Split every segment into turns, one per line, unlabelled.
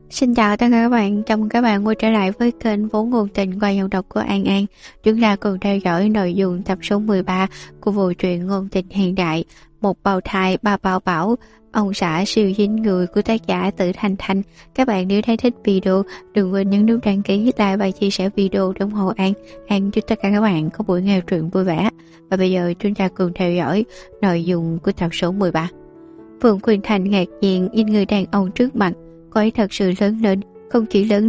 Xin chào tất cả các bạn, chào mừng các bạn quay trở lại với kênh Vốn Ngôn Tình qua giọng đọc của An An. Chúng ta cùng theo dõi nội dung tập số 13 của bộ truyện ngôn tình hiện đại Một bào thai ba bảo bảo, ông xã siêu dính người của tác giả Tử Thanh Thanh. Các bạn nếu thấy thích video, đừng quên nhấn nút đăng ký, like và chia sẻ video để ủng hộ An. An chúc tất cả các bạn có buổi nghe truyện vui vẻ. Và bây giờ chúng ta cùng theo dõi nội dung của tập số 13. Phượng Quỳnh Thành ngạc nhiên nhìn người đàn ông trước mặt. Cô ấy thật sự lớn lên, không chỉ lớn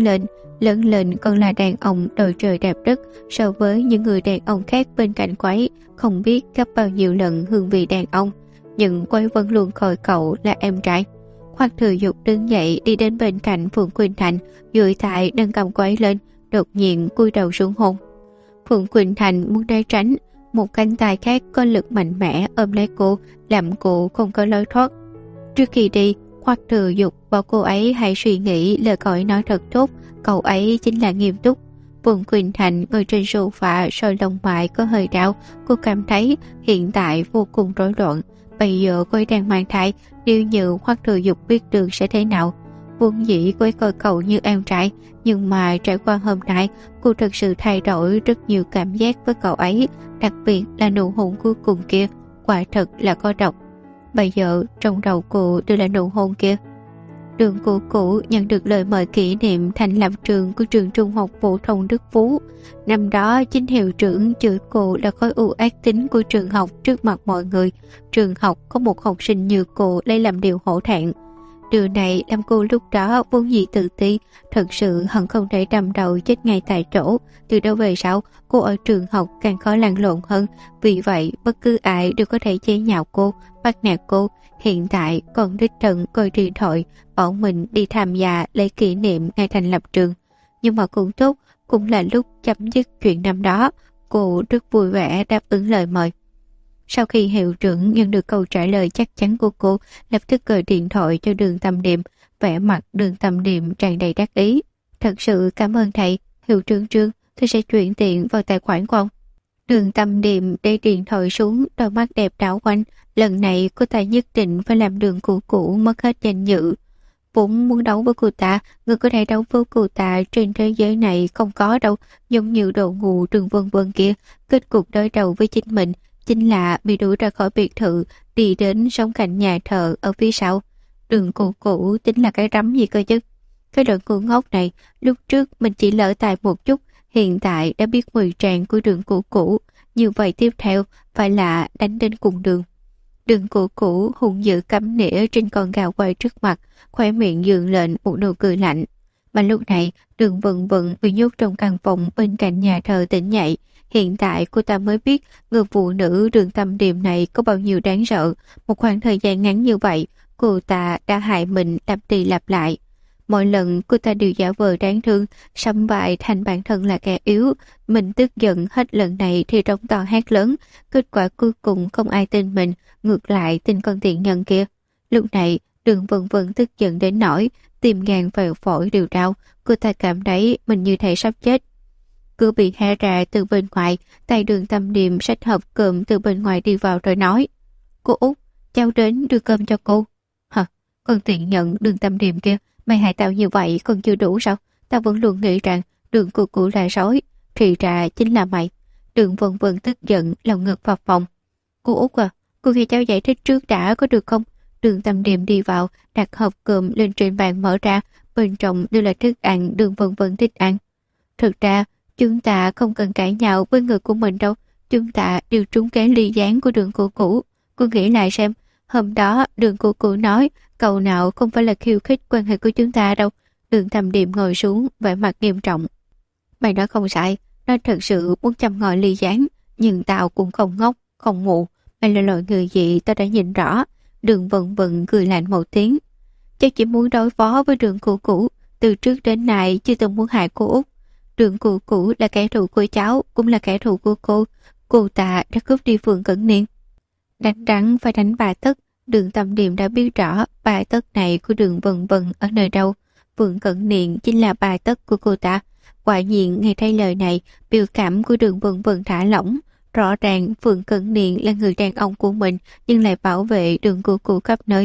lên còn là đàn ông đời trời đẹp đất so với những người đàn ông khác bên cạnh cô ấy, không biết gấp bao nhiêu lần hương vị đàn ông, nhưng cô ấy vẫn luôn coi cậu là em trai. Hoắc Thừa Dục đứng dậy đi đến bên cạnh Phượng Quỳnh Thành, duỗi tay nâng cầm cô ấy lên, đột nhiên cúi đầu xuống hôn. Phượng Quỳnh Thành muốn né tránh, một cánh tay khác có lực mạnh mẽ ôm lấy cô, làm cô không có lối thoát. Trước khi đi, Hoắc Thừa Dục bảo cô ấy hãy suy nghĩ lời cậu ấy nói thật tốt, cậu ấy chính là nghiêm túc. Phượng Quỳnh Thành ngồi trên sofa, soi lông mày có hơi đau, cô cảm thấy hiện tại vô cùng rối loạn. Bây giờ cô ấy đang mang thai, nếu như Hoắc Thừa Dục biết được sẽ thế nào. Vốn dĩ cô ấy coi cậu như em trai, nhưng mà trải qua hôm nay, cô thực sự thay đổi rất nhiều cảm giác với cậu ấy, đặc biệt là nụ hôn cuối cùng kia, quả thật là có độc. Bây giờ trong đầu cô đều là nụ hôn kia. Đường cô cũ nhận được lời mời kỷ niệm thành lập trường của trường trung học phổ thông Đức Phú. Năm đó chính hiệu trưởng chửi cô là khối u ác tính của trường học trước mặt mọi người. Trường học có một học sinh như cô lấy làm điều hổ thẹn. Điều này làm cô lúc đó vốn dĩ tự ti, thật sự hận không thể đâm đầu chết ngay tại chỗ. Từ đó về sau, cô ở trường học càng khó lăn lộn hơn. Vì vậy, bất cứ ai đều có thể chế nhạo cô, bắt nạt cô. Hiện tại còn đích thân coi điện thoại, bảo mình đi tham gia lễ kỷ niệm ngày thành lập trường. Nhưng mà cũng tốt, cũng là lúc chấm dứt chuyện năm đó. Cô rất vui vẻ đáp ứng lời mời. Sau khi hiệu trưởng nhận được câu trả lời chắc chắn của cô, lập tức gọi điện thoại cho Đường Tâm Điềm. Vẻ mặt Đường Tâm Điềm tràn đầy đắc ý. Thật sự cảm ơn thầy, hiệu trưởng Trương, tôi sẽ chuyển tiền vào tài khoản của ông. Đường Tâm Điềm để điện thoại xuống, đôi mắt đẹp đảo quanh. Lần này cô ta nhất định phải làm Đường cũ mất hết danh dự. Vốn muốn đấu với cô ta, người có thể đấu với cô ta trên thế giới này không có đâu. Giống như đồ ngu Đường Vân Vân kia, kết cục đối đầu với chính mình chính là bị đuổi ra khỏi biệt thự, đi đến sống cạnh nhà thờ ở phía sau. Đường cũ tính là cái rắm gì cơ chứ. Cái đoạn ngu ngốc này, lúc trước mình chỉ lỡ tài một chút, hiện tại đã biết ngụy trang của Đường cũ. Như vậy tiếp theo phải là đánh đến cùng đường. Đường cũ hung dữ cắm nĩa trên con gà quay trước mặt, khóe miệng dường lên một nụ cười lạnh. Mà lúc này, Đường Vân Vân bị nhốt trong căn phòng bên cạnh nhà thờ tỉnh dậy. Hiện tại cô ta mới biết người phụ nữ Đường Tâm Điềm này có bao nhiêu đáng sợ. Một khoảng thời gian ngắn như vậy, cô ta đã hại mình lặp đi lặp lại. Mỗi lần cô ta đều giả vờ đáng thương, sắm bại thành bản thân là kẻ yếu. Mình tức giận hết lần này thì trống to hét lớn. Kết quả cuối cùng không ai tin mình, ngược lại tin con tiện nhân kia. Lúc này, Đường Vân Vân tức giận đến nỗi tim gan vào phổi đều đau. Cô ta cảm thấy mình như thể sắp chết. Cửa bị hé ra từ bên ngoài, tay Đường Tâm Điềm xách hộp cơm từ bên ngoài đi vào rồi nói: "Cô Út, cháu đến đưa cơm cho cô." "Hả? Con tiện nhận Đường Tâm Điềm kia, mày hại tao như vậy còn chưa đủ sao? Tao vẫn luôn nghĩ rằng Đường cũ là sói, thì ra chính là mày." Đường Vân Vân tức giận, lòng ngực phập phồng. "Cô Út à, cô nghe cháu giải thích trước đã có được không?" Đường Tâm Điềm đi vào, đặt hộp cơm lên trên bàn mở ra, bên trong đều là thức ăn Đường Vân Vân thích ăn. "Thực ra, chúng ta không cần cãi nhau với người của mình đâu. Chúng ta đều trúng kế ly gián của Đường cũ. Cô nghĩ lại xem, hôm đó Đường cũ nói câu nào không phải là khiêu khích quan hệ của chúng ta đâu." Đường Tâm Điềm ngồi xuống, vẻ mặt nghiêm trọng. "Mày nói không sai, nó thật sự muốn châm ngòi ly gián, nhưng tao cũng không ngốc, không mù. Mày là loại người gì tao đã nhìn rõ." Đường Vân Vân cười lạnh một tiếng. "Cháu chỉ muốn đối phó với Đường cũ, từ trước đến nay chưa từng muốn hại cô Út. Đường cũ là kẻ thù của cháu, cũng là kẻ thù của cô. Cô ta đã cướp đi Phượng Cẩn Niên." Đánh rắn phải đánh bà Tất. Đường Tâm Điềm đã biết rõ bà Tất này của Đường Vân Vân ở nơi đâu. Phượng Cẩn Niên chính là bà Tất của cô ta. Quả nhiên nghe thấy lời này, biểu cảm của Đường Vân Vân thả lỏng. Rõ ràng Phượng Cẩn Niên là người đàn ông của mình, nhưng lại bảo vệ Đường cũ khắp nơi.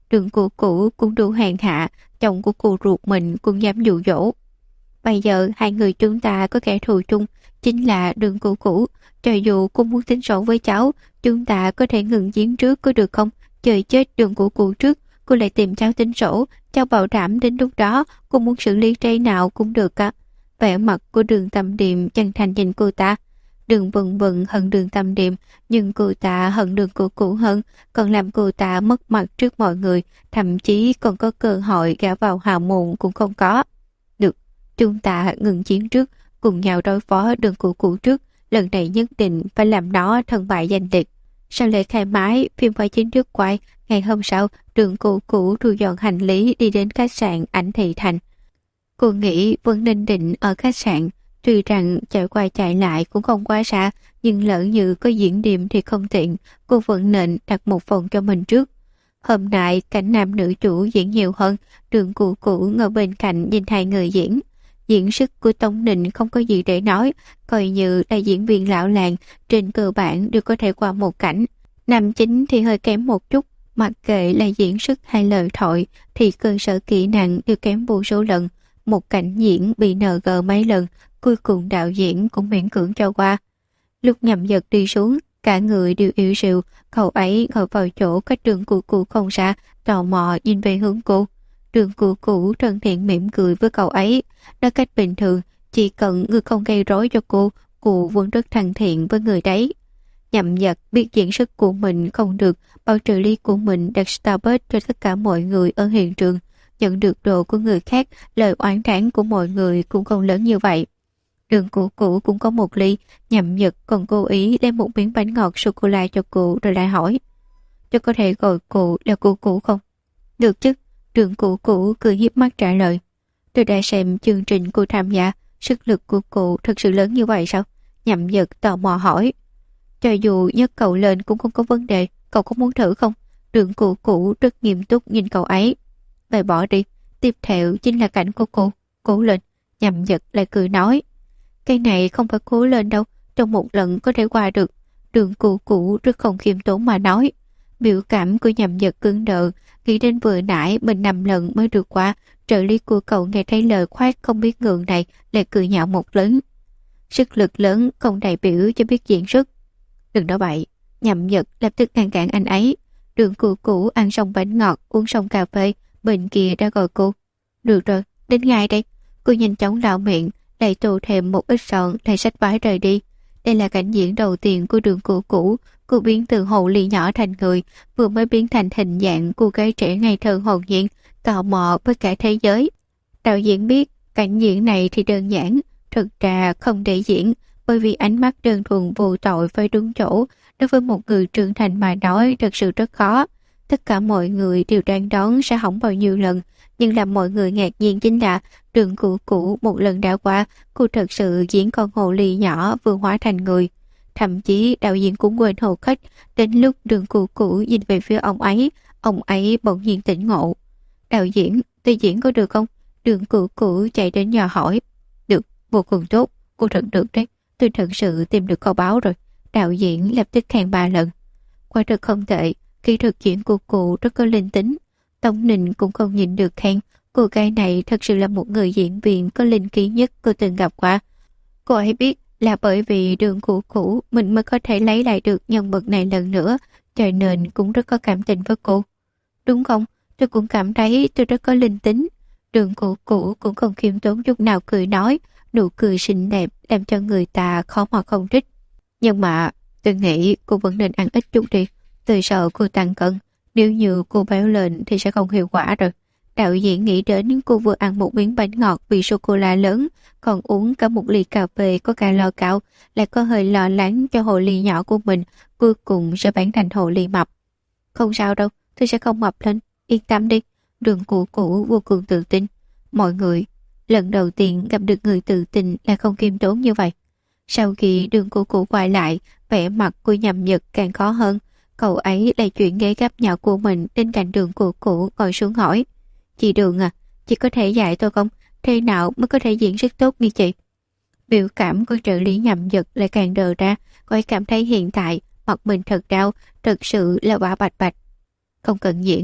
Đường của cũ cũng đủ hèn hạ, chồng của cô ruột mình cũng dám dụ dỗ. Bây giờ hai người chúng ta có kẻ thù chung, chính là Đường của cũ. Cho dù cô muốn tính sổ với cháu, chúng ta có thể ngừng chiến trước có được không? Chờ chết Đường của cũ trước, cô lại tìm cháu tính sổ, cháu bảo đảm đến lúc đó cô muốn xử lý thế nào cũng được cả. Vẻ mặt của Đường Tâm Điềm chân thành nhìn cô ta. Đường Vân Vân hận Đường Tâm Điềm, nhưng cô ta hận Đường của cũ hơn, còn làm cô ta mất mặt trước mọi người, thậm chí còn có cơ hội gả vào hào môn cũng không có. Được, chúng ta ngừng chiến trước, cùng nhau đối phó Đường của cũ trước, lần này nhất định phải làm nó thân bại danh liệt. Sau lễ khai mái, phim phải chính thức quay, ngày hôm sau, Đường của cũ thu dọn hành lý đi đến khách sạn Ảnh Thị Thành. Cô nghĩ Vân Ninh định ở khách sạn, tuy rằng chạy qua chạy lại cũng không quá xa, nhưng lỡ như có diễn điểm thì không tiện, cô vẫn nên đặt một phòng cho mình trước. Hôm nay cảnh nam nữ chủ diễn nhiều hơn, Đường của cũ ngồi bên cạnh nhìn hai người diễn. Diễn sức của Tống Nịnh không có gì để nói, coi như là diễn viên lão làng, trên cơ bản đều có thể qua một cảnh. Nam chính thì hơi kém một chút, mặc kệ là diễn sức hay lời thoại thì cơ sở kỹ năng đều kém vô số lần. Một cảnh diễn bị NG mấy lần, cuối cùng đạo diễn cũng miễn cưỡng cho qua. Lúc Nhậm Dật đi xuống, cả người đều yếu xìu, cậu ấy ngồi vào chỗ cách Đường của cụ không xa, tò mò nhìn về hướng cô. Đường của cụ thân thiện mỉm cười với cậu ấy, nói cách bình thường, chỉ cần người không gây rối cho cô vẫn rất thân thiện với người đấy. Nhậm Dật biết diễn sức của mình không được, bảo trợ lý của mình đặt Starbucks cho tất cả mọi người ở hiện trường. Nhận được đồ của người khác, lời oán thán của mọi người cũng không lớn như vậy. Đường của cụ cũng có một ly, Nhậm Dật còn cố ý đem một miếng bánh ngọt sô-cô-la cho cụ rồi lại hỏi. Tôi có thể gọi cụ là cụ cụ không? Được chứ, Đường của cụ cười hiếp mắt trả lời. Tôi đã xem chương trình cô tham gia, sức lực của cụ thật sự lớn như vậy sao? Nhậm Dật tò mò hỏi. Cho dù nhấc cậu lên cũng không có vấn đề, cậu có muốn thử không? Đường của cụ rất nghiêm túc nhìn cậu ấy. Vậy bỏ đi, tiếp theo chính là cảnh của cô. Cố lên, Nhậm Dật lại cười nói. Cái này không phải cố lên đâu, trong một lần có thể qua được. Đường của cụ rất không khiêm tốn mà nói. Biểu cảm của Nhậm Dật cứng đờ, nghĩ đến vừa nãy mình 5 lần mới được qua, trợ lý của cậu nghe thấy lời khoác không biết ngượng này lại cười nhạo một lớn. Sức lực lớn không đại biểu cho biết diễn xuất. Đừng nói bậy, Nhậm Dật lập tức ngăn cản anh ấy. Đường của cụ ăn xong bánh ngọt, uống xong cà phê, bên kia đã gọi cô. Được rồi, đến ngay đây. Cô nhanh chóng lau miệng, lại tô thêm một ít sọn, lại xách vái rời đi. Đây là cảnh diễn đầu tiên của Đường của cũ. Cô biến từ hồ ly nhỏ thành người, vừa mới biến thành hình dạng cô gái trẻ ngây thơ hồn nhiên, tò mò với cả thế giới. Đạo diễn biết cảnh diễn này thì đơn giản, thực ra không để diễn, bởi vì ánh mắt đơn thuần vô tội phải đúng chỗ, đối với một người trưởng thành mà nói thật sự rất khó. Tất cả mọi người đều đang đoán sẽ hỏng bao nhiêu lần, nhưng làm mọi người ngạc nhiên chính là Đường của cũ một lần đã qua, cô thật sự diễn con hồ ly nhỏ vừa hóa thành người. Thậm chí đạo diễn cũng quên hầu khách, đến lúc Đường của cũ nhìn về phía ông ấy bỗng nhiên tỉnh ngộ. Đạo diễn, tôi diễn có được không? Đường của cũ chạy đến nhà hỏi. Được, vô cùng tốt, cô thật được đấy, tôi thật sự tìm được kho báu rồi. Đạo diễn lập tức khen 3 lần. Quả thật không tệ, kỹ thuật diễn của cụ rất có linh tính. Tống Ninh cũng không nhìn được khen, cô gái này thật sự là một người diễn viên có linh khí nhất cô từng gặp qua. Cô ấy biết là bởi vì Đường của cũ mình mới có thể lấy lại được nhân vật này lần nữa, cho nên cũng rất có cảm tình với cô. Đúng không? Tôi cũng cảm thấy tôi rất có linh tính. Đường của cũ cũng không khiêm tốn chút nào cười nói, nụ cười xinh đẹp làm cho người ta khó mà không thích. Nhưng mà tôi nghĩ cô vẫn nên ăn ít chút đi, tôi sợ cô tăng cân. Nếu như cô béo lên thì sẽ không hiệu quả rồi. Đạo diễn nghĩ đến cô vừa ăn một miếng bánh ngọt vì sô-cô-la lớn, còn uống cả một ly cà phê có calo cao, lại có hơi lo lắng cho hồ ly nhỏ của mình, cuối cùng sẽ biến thành hồ ly mập. Không sao đâu, tôi sẽ không mập lên, yên tâm đi. Đường của cũ vô cùng tự tin. Mọi người, lần đầu tiên gặp được người tự tin là không khiêm tốn như vậy. Sau khi Đường của cũ quay lại, vẻ mặt của Nhậm Dật càng khó hơn. Cậu ấy lại chuyển ghế gấp nhỏ của mình đến cạnh Đường của cũ ngồi xuống hỏi. Chị Đường à, chị có thể dạy tôi không? Thế nào mới có thể diễn rất tốt như chị? Biểu cảm của trợ lý Nhậm Dật lại càng đờ ra, cô ấy cảm thấy hiện tại mặt mình thật đau, thật sự là quả bạch bạch. Không cần diễn,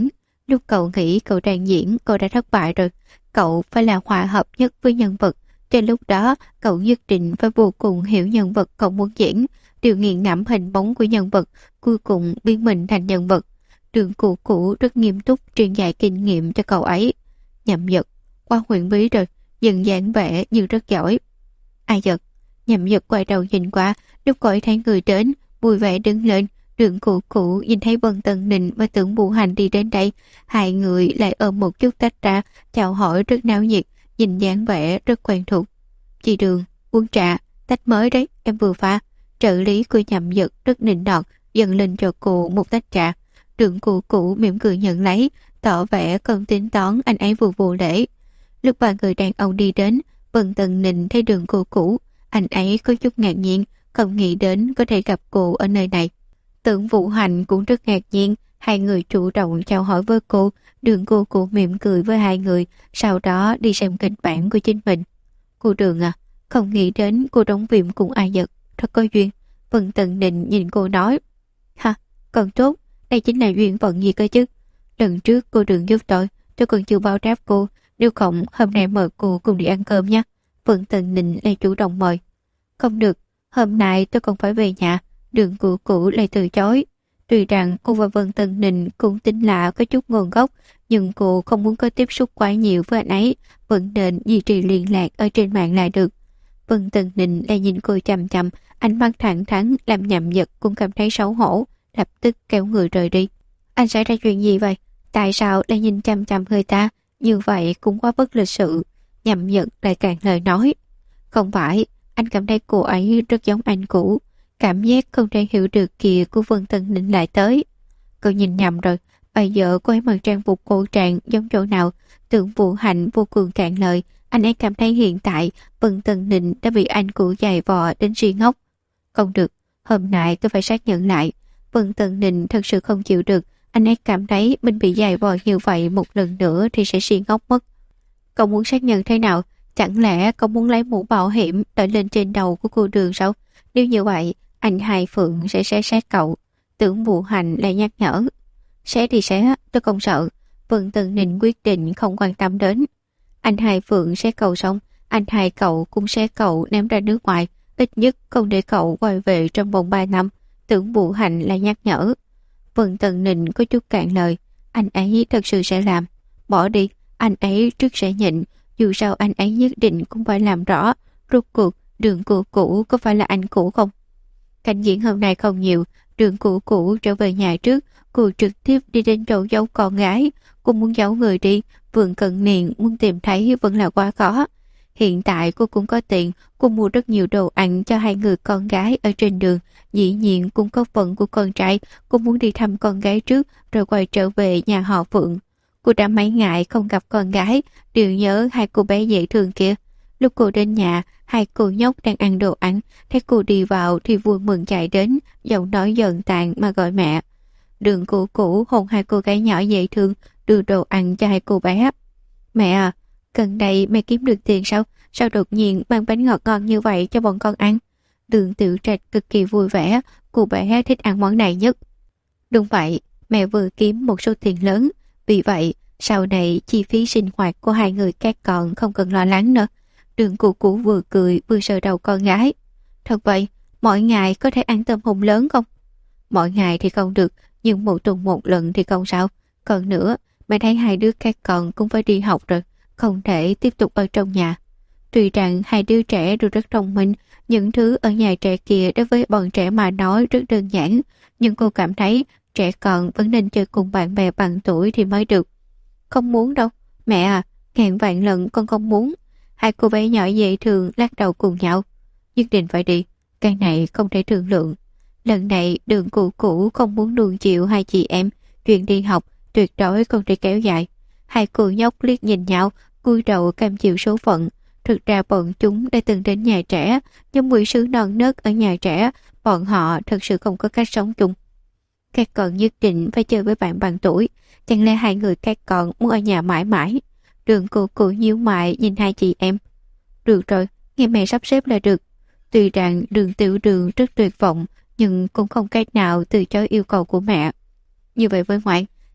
Lúc cậu nghĩ cậu đang diễn, cậu đã thất bại rồi. Cậu phải là hòa hợp nhất với nhân vật. Trên lúc đó, cậu nhất định phải vô cùng hiểu nhân vật cậu muốn diễn, điều nghiền ngẫm hình bóng của nhân vật, cuối cùng biến mình thành nhân vật. Đường Cũ Cũ rất nghiêm túc truyền dạy kinh nghiệm cho cậu ấy. Nhậm Dật, quá huyền bí rồi, dần dáng vẻ nhưng rất giỏi. Ai Dật? Nhậm Dật quay đầu nhìn qua, lúc cậu ấy thấy người đến, vui vẻ đứng lên. Đường Cũ Cũ nhìn thấy Vân Tần Nịnh và Tưởng Vũ Hành đi đến đây, hai người lại ôm một chút tách ra, chào hỏi rất náo nhiệt, nhìn dáng vẻ rất quen thuộc. Chị Đường, uống trà, tách mới đấy, em vừa pha. Trợ lý của Nhậm Dật rất nịnh nọt, dâng lên cho cô một tách trà. Đường Cũ Cũ mỉm cười nhận lấy, tỏ vẻ không tính toán anh ấy vừa vô lễ. Lúc ba người đàn ông đi đến, Vân Tần Nịnh thấy Đường Cũ Cũ, anh ấy có chút ngạc nhiên, không nghĩ đến có thể gặp cô ở nơi này. Tưởng Vũ Hành cũng rất ngạc nhiên, hai người chủ động chào hỏi với cô, Đường Cũ Cũ mỉm cười với hai người, sau đó đi xem kịch bản của chính mình. Cô Đường à, không nghĩ đến cô đóng phim cùng Ai Dật, thật có duyên. Vân Tần Nịnh nhìn cô nói, ha, còn tốt, đây chính là duyên phận gì cơ chứ. Lần trước cô Đường giúp tôi còn chưa bao đáp cô, nếu không hôm nay mời cô cùng đi ăn cơm nhé. Vân Tần Nịnh lại chủ động mời. Không được, hôm nay tôi còn phải về nhà. Đường Cũ Cũ lại từ chối. Tuy rằng cô và Vân Tần Nịnh cũng tin lạ có chút nguồn gốc, nhưng cô không muốn có tiếp xúc quá nhiều với anh ấy, vẫn nên duy trì liên lạc ở trên mạng lại được. Vân Tần Nịnh lại nhìn cô chằm chằm, ánh mắt thẳng thắn làm Nhậm Dật cũng cảm thấy xấu hổ, lập tức kéo người rời đi. Anh xảy ra chuyện gì vậy? Tại sao lại nhìn chằm chằm người ta? Như vậy cũng quá bất lịch sự. Nhậm Dật lại càng lời nói. Không phải, anh cảm thấy cô ấy rất giống anh cũ. Cảm giác không thể hiểu được kìa của Vân Tần Nịnh lại tới. Cậu nhìn nhầm rồi, bây giờ cô ấy mặc trang phục cổ trang giống chỗ nào? Tưởng Vũ Hạnh vô cùng cạn lời, anh ấy cảm thấy hiện tại Vân Tần Nịnh đã bị anh cũ giày vò đến suy ngốc. Không được, hôm nay tôi phải xác nhận lại. Vân Tần Nịnh thật sự không chịu được, anh ấy cảm thấy mình bị giày vò như vậy một lần nữa thì sẽ suy ngốc mất. Cậu muốn xác nhận thế nào? Chẳng lẽ cậu muốn lấy mũ bảo hiểm đội lên trên đầu của cô Đường sao? Nếu như vậy, anh Hai Phượng sẽ xé xác cậu. Tưởng Vũ Hành lại nhắc nhở. Xé thì xé, tôi không sợ. Vân Tần Nịnh quyết định không quan tâm đến. Anh Hai Phượng xé cậu xong, anh Hai cậu cũng xé cậu ném ra nước ngoài. Ít nhất không để cậu quay về trong vòng 3 năm. Tưởng Vũ Hành lại nhắc nhở. Vân Tần Nịnh có chút cạn lời. Anh ấy thật sự sẽ làm. Bỏ đi, anh ấy trước sẽ nhịn. Dù sao anh ấy nhất định cũng phải làm rõ. Rốt cuộc, Đường Cũ Cũ có phải là anh cũ không? Cảnh diễn hôm nay không nhiều. Đường Cũ Cũ trở về nhà trước. Cô trực tiếp đi đến chỗ giấu con gái. Cô muốn giấu người đi. Vườn Cận Niên muốn tìm thấy vẫn là quá khó. Hiện tại cô cũng có tiền. Cô mua rất nhiều đồ ăn cho hai người con gái ở trên đường. Dĩ nhiên cũng có phần của con trai. Cô muốn đi thăm con gái trước rồi quay trở về nhà họ Phượng. Cô đã mấy ngày không gặp con gái, đều nhớ hai cô bé dễ thương kia. Lúc cô đến nhà, hai cô nhóc đang ăn đồ ăn, thấy cô đi vào thì vui mừng chạy đến, giọng nói giận tàn mà gọi mẹ. Đường Cũ Cũ hôn hai cô gái nhỏ dễ thương, đưa đồ ăn cho hai cô bé. Mẹ à, gần đây mẹ kiếm được tiền sao? Sao đột nhiên mang bánh ngọt ngon như vậy cho bọn con ăn? Đường Tiểu Trạch cực kỳ vui vẻ, cô bé thích ăn món này nhất. Đúng vậy, mẹ vừa kiếm một số tiền lớn, vì vậy sau này chi phí sinh hoạt của hai người các con không cần lo lắng nữa. Đường Cũ Cũ vừa cười vừa sờ đầu con gái. Thật vậy, mỗi ngày có thể ăn tôm hùm lớn không? Mỗi ngày thì không được, nhưng một tuần một lần thì không sao. Còn nữa, mẹ thấy hai đứa các con cũng phải đi học rồi, không thể tiếp tục ở trong nhà. Tuy rằng hai đứa trẻ đều rất thông minh, những thứ ở nhà trẻ kia đối với bọn trẻ mà nói rất đơn giản, nhưng cô cảm thấy trẻ con vẫn nên chơi cùng bạn bè bằng tuổi thì mới được. Không muốn đâu, mẹ à, ngàn vạn lần con không muốn. Hai cô bé nhỏ dễ thương lắc đầu cùng nhau. Nhất định phải đi, cái này không thể thương lượng. Lần này Đường Cũ Cũ không muốn nuông chịu hai chị em, chuyện đi học tuyệt đối không thể kéo dài. Hai cô nhóc liếc nhìn nhau, cúi đầu cam chịu số phận. Thực ra bọn chúng đã từng đến nhà trẻ, nhưng mùi sứ non nớt ở nhà trẻ, bọn họ thật sự không có cách sống chung. Các con nhất định phải chơi với bạn bằng tuổi, chẳng lẽ hai người các con muốn ở nhà mãi mãi? Đường Cũ Cũ nhíu mày nhìn hai chị em. Được rồi, nghe mẹ sắp xếp là được. Tuy rằng Đường Tiểu Đường rất tuyệt vọng, nhưng cũng không cách nào từ chối yêu cầu của mẹ. Như vậy với ngoan,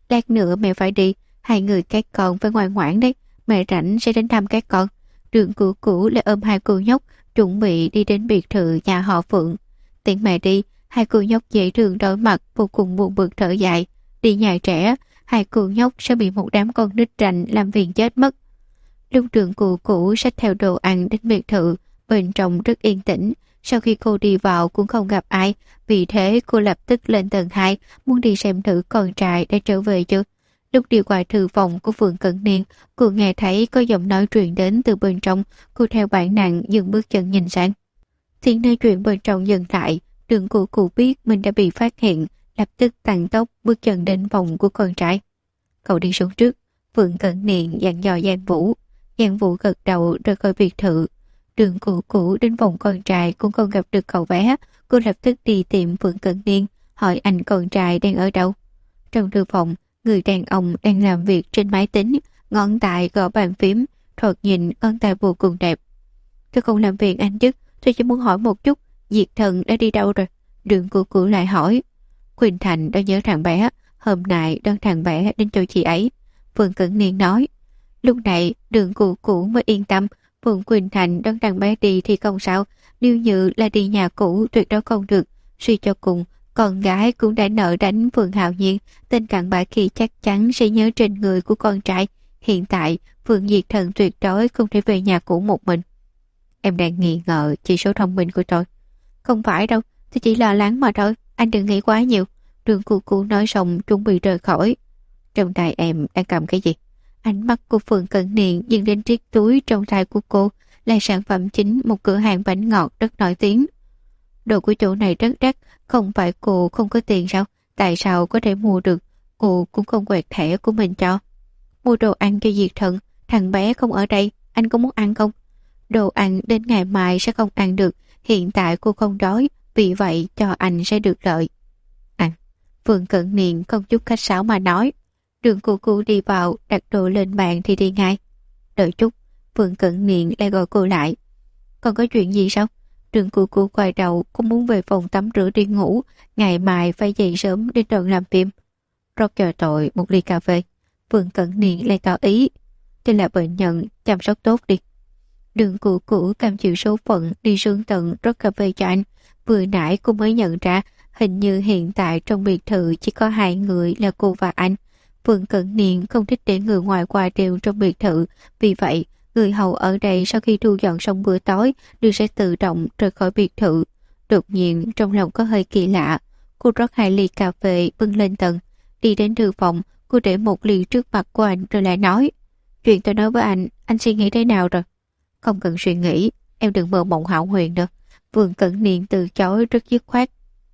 lát nữa mẹ phải đi, hai người các con phải ngoan ngoãn đấy, mẹ rảnh sẽ đến thăm các con. Đường Cửu Cửu lại ôm hai cô nhóc, chuẩn bị đi đến biệt thự nhà họ Phượng. Tiễn mẹ đi, hai cô nhóc dễ thương đôi mặt vô cùng buồn bực thở dài. Đi nhà trẻ, hai cô nhóc sẽ bị một đám con nít rành làm phiền chết mất. Lúc Đường Cửu Cửu xách theo đồ ăn đến biệt thự, bên trong rất yên tĩnh. Sau khi cô đi vào cũng không gặp ai, vì thế cô lập tức lên tầng 2, muốn đi xem thử con trai đã trở về chưa. Lúc đi qua thư phòng của Phượng Cẩn Niên, cô nghe thấy có giọng nói truyền đến từ bên trong, cô theo bản năng dừng bước chân nhìn sang. Tiếng nói chuyện bên trong dừng lại, Đường Cửu Cửu biết mình đã bị phát hiện, lập tức tăng tốc bước chân đến phòng của con trai. Cậu đi xuống trước, Phượng Cẩn Niên dặn dò Giang Vũ. Giang Vũ gật đầu rời khỏi biệt thự. Đường Cửu Cửu đến phòng con trai cũng không gặp được cậu bé, cô lập tức đi tìm Phượng Cẩn Niên, hỏi anh con trai đang ở đâu. Trong thư phòng, người đàn ông đang làm việc trên máy tính, ngón tay gõ bàn phím, thoạt nhìn ngón tay vô cùng đẹp. Tôi không làm phiền anh chứ, tôi chỉ muốn hỏi một chút, Diệt Thần đã đi đâu rồi? Đường Cửu Cửu lại hỏi. Quỳnh Thành đã nhớ thằng bé, hôm nay đón thằng bé đến chỗ chị ấy. Phượng Cẩn Niên nói. Lúc này Đường Cửu Cửu mới yên tâm, Phượng Quỳnh Thành đón thằng bé đi thì không sao, nếu như là đi nhà cũ tuyệt đối không được. Suy cho cùng, con gái cũng đã nợ đánh Phượng Hạo Nhiên, tên cặn bã kia chắc chắn sẽ nhớ trên người của con trai. Hiện tại, Phượng Diệt Thần tuyệt đối không thể về nhà cũ một mình. Em đang nghi ngờ chỉ số thông minh của tôi. Không phải đâu, tôi chỉ lo lắng mà thôi, anh đừng nghĩ quá nhiều. Đường Cửu Cửu nói xong chuẩn bị rời khỏi. Trong tay em đang cầm cái gì? Ánh mắt của Phượng Cẩn Niên dừng đến chiếc túi trong tay của cô, là sản phẩm chính một cửa hàng bánh ngọt rất nổi tiếng. Đồ của chỗ này rất đắt, không phải cô không có tiền sao? Tại sao có thể mua được? Cô cũng không quẹt thẻ của mình cho. Mua đồ ăn cho Diệt Thần, thằng bé không ở đây, anh có muốn ăn không? Đồ ăn đến ngày mai sẽ không ăn được, hiện tại cô không đói, vì vậy cho anh sẽ được lợi. Ăn. Phượng Cẩn Niên không chút khách sáo mà nói. Đường Cửu Cửu đi vào, đặt đồ lên bàn thì đi ngay. Đợi chút, Phượng Cẩn Niên lại gọi cô lại. Còn có chuyện gì sao? Đường Cửu Cửu quay đầu, cũng muốn về phòng tắm rửa đi ngủ, ngày mai phải dậy sớm đến đoàn làm phim. Rót cho tội một ly cà phê. Phượng Cẩn Niên lại tỏ ý. Tôi là bệnh nhân, chăm sóc tốt đi. Đường Cửu Cửu cam chịu số phận đi xuống tận rót cà phê cho anh. Vừa nãy cô mới nhận ra, hình như hiện tại trong biệt thự chỉ có hai người là cô và anh. Phượng Cẩn Niên không thích để người ngoài qua đều trong biệt thự, vì vậy người hầu ở đây sau khi thu dọn xong bữa tối đều sẽ tự động rời khỏi biệt thự. Đột nhiên trong lòng có hơi kỳ lạ, cô rót 2 ly cà phê bưng lên tầng, đi đến thư phòng, cô để một ly trước mặt của anh rồi lại nói: chuyện tôi nói với anh suy nghĩ thế nào rồi? Không cần suy nghĩ, em đừng mơ mộng hão huyền nữa. Phượng Cẩn Niên từ chối rất dứt khoát.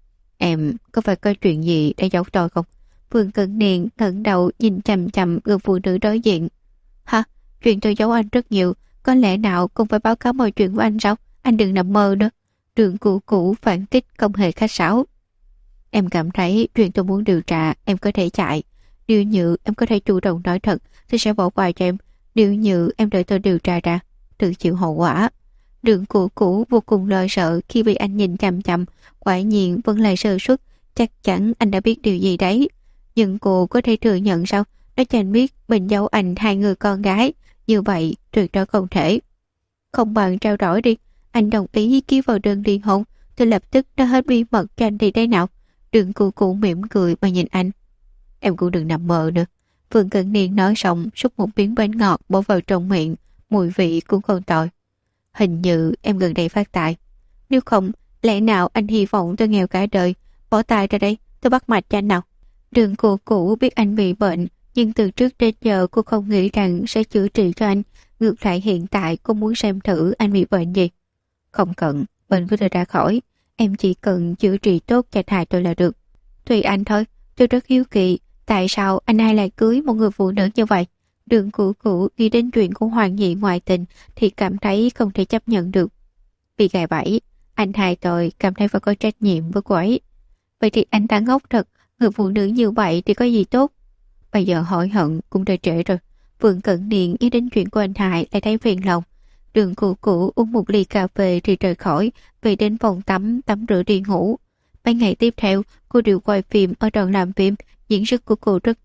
Em có phải có chuyện gì để giấu tôi không? Phượng Cẩn Niên ngẩng đầu nhìn chằm chằm người phụ nữ đối diện. Hả? Chuyện tôi giấu anh rất nhiều, có lẽ nào cũng phải báo cáo mọi chuyện của anh sao? Anh đừng nằm mơ nữa. Đường Cửu Cửu phản kích không hề khách sáo. Em cảm thấy chuyện tôi muốn điều tra em có thể chạy. Nếu như em có thể chủ động nói thật, tôi sẽ bỏ qua cho em. Nếu như em đợi tôi điều tra ra, tự chịu hậu quả. Đường Cửu Cửu vô cùng lo sợ khi bị anh nhìn chằm chằm, quả nhiên vẫn là sơ suất, chắc chắn anh đã biết điều gì đấy. Nhưng cô có thể thừa nhận sao? Nói cho anh biết mình giấu anh 2 người con gái, như vậy tuyệt đối không thể. Không bằng trao đổi đi, anh đồng ý ký vào đơn ly hôn, tôi lập tức nói hết bí mật cho anh thì thế nào? Đường Cửu Cửu mỉm cười mà nhìn anh. Em cũng đừng nằm mơ nữa. Phượng Cẩn Niên nói xong xúc một miếng bánh ngọt bỏ vào trong miệng, mùi vị cũng không tồi. Hình như em gần đây phát tài. Nếu không, lẽ nào anh hy vọng tôi nghèo cả đời? Bỏ tài ra đây, tôi bắt mạch cho anh nào. Đường Cửu Cửu biết anh bị bệnh, nhưng từ trước đến giờ cô không nghĩ rằng sẽ chữa trị cho anh. Ngược lại hiện tại cô muốn xem thử anh bị bệnh gì. Không cần, bệnh của tôi đã khỏi. Em chỉ cần chữa trị tốt cho thai tôi là được. Tùy anh thôi, tôi rất hiếu kỳ. Tại sao anh hai lại cưới một người phụ nữ như vậy? Đường Cửu Cửu nghĩ đến chuyện của Hoàng Nhị ngoại tình thì cảm thấy không thể chấp nhận được. Vì gài bẫy, anh hai tôi cảm thấy phải có trách nhiệm với cô ấy. Vậy thì anh ta ngốc thật, người phụ nữ như vậy thì có gì tốt? Bây giờ hối hận cũng đã trễ rồi. Phượng Cẩn Niên nghĩ đến chuyện của anh hai lại thấy phiền lòng. Đường Cửu Cửu uống một ly cà phê thì rời khỏi, về đến phòng tắm rửa đi ngủ. Mấy ngày tiếp theo, cô đều quay phim ở đoàn làm phim, diễn xuất của cô rất tốt,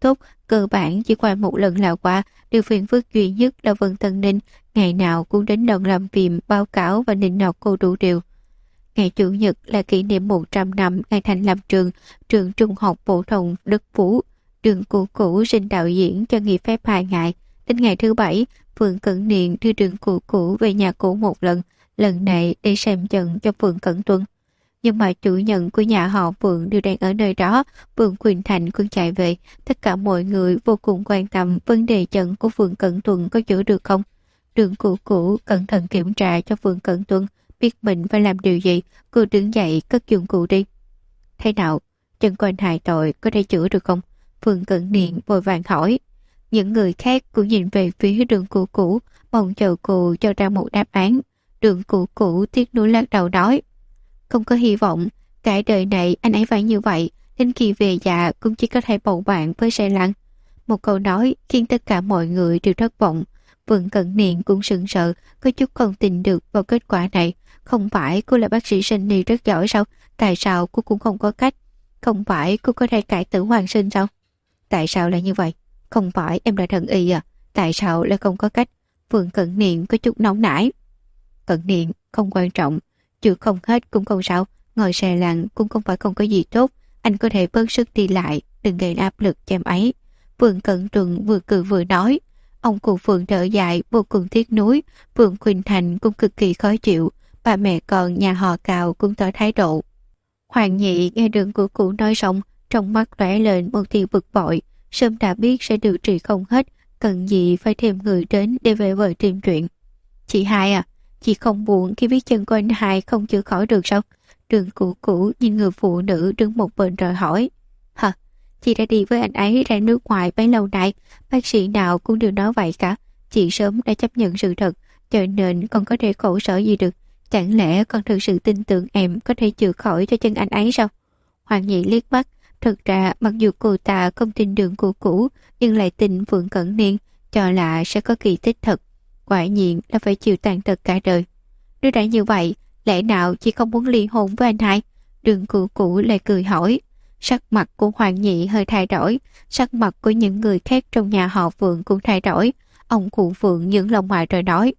cơ bản chỉ qua một lần là qua. Điều phiền phức duy nhất là Vân Tân Ninh ngày nào cũng đến đồn làm phim báo cáo và nịnh nọt cô đủ điều. Ngày Chủ nhật là kỷ niệm 100 năm ngày thành lập trường trung học phổ thông Đức Phú. Đường Cũ xin đạo diễn cho nghỉ phép 2 ngày. Đến ngày thứ Bảy, Phượng Cẩn Niên đưa Đường Cũ về nhà cũ một lần này để xem trận cho Phượng Cẩn Tuân. Nhưng mà chủ nhân của nhà họ Phượng đều đang ở nơi đó. Phượng Quỳnh Thành cũng chạy về. Tất cả mọi người vô cùng quan tâm vấn đề trận của Phượng Cẩn Tuân có chữa được không. Đường Cũ cẩn thận kiểm tra cho Phượng Cẩn Tuân, biết mình phải làm điều gì. Cô đứng dậy cất dụng cụ đi. Thế nào, chân của anh hại tội có thể chữa được không? Phượng Cẩn Niên vội vàng hỏi. Những người khác cũng nhìn về phía Đường Cũ, mong chờ cô cho ra một đáp án. Đường Cũ tiếc nuối lắc đầu nói. Không có hy vọng, cả đời này anh ấy phải như vậy, đến khi về già cũng chỉ có thể bầu bạn với xe lăn. Một câu nói khiến tất cả mọi người đều thất vọng. Phượng Cẩn Niên cũng sững sờ, có chút không tin được vào kết quả này. Không phải cô là bác sĩ sinh nhi rất giỏi sao? Tại sao cô cũng không có cách? Không phải cô có thể cải tử hoàn sinh sao? Tại sao lại như vậy? Không phải em là thần y à? Tại sao lại không có cách? Phượng Cẩn Niên có chút nóng nảy. Cẩn Niên, không quan trọng, chữa không hết cũng không sao, ngồi xe lăn cũng không phải không có gì tốt, anh có thể bớt sức đi lại, đừng gây áp lực cho em ấy. Phượng Cẩn Tuân vừa cười vừa nói. Ông cụ Phượng thở dài vô cùng tiếc nuối. Phượng Quỳnh Thành cũng cực kỳ khó chịu. Bà mẹ con nhà họ Cào cũng tỏ thái độ. Hoàng Nhị nghe Đường Cũ nói xong, trong mắt lóe lên một tia bực bội. Sớm đã biết sẽ điều trị không hết, cần gì phải thêm người đến để về vợ tìm chuyện. Chị Hai à, chị không buồn khi biết chân của anh Hai không chữa khỏi được sao? Đường Cũ nhìn người phụ nữ đứng một bên rồi hỏi. Hả? Chị đã đi với anh ấy ra nước ngoài bấy lâu nay, bác sĩ nào cũng đều nói vậy cả. Chị sớm đã chấp nhận sự thật, cho nên còn có thể khổ sở gì được. Chẳng lẽ con thực sự tin tưởng em có thể chữa khỏi cho chân anh ấy sao? Hoàng Nhị liếc mắt. Thực ra mặc dù cô ta không tin Đường Cũ nhưng lại tin Phượng Cẩn Niên, cho là sẽ có kỳ tích thật. Quả nhiên là phải chịu tàn tật cả đời. Nếu đã như vậy, lẽ nào chị không muốn ly hôn với anh Hai? Đường Cũ lại cười hỏi. Sắc mặt của Hoàng Nhị hơi thay đổi, sắc mặt của những người khác trong nhà họ Phượng cũng thay đổi. Ông cụ Phượng những lông mày rồi nói.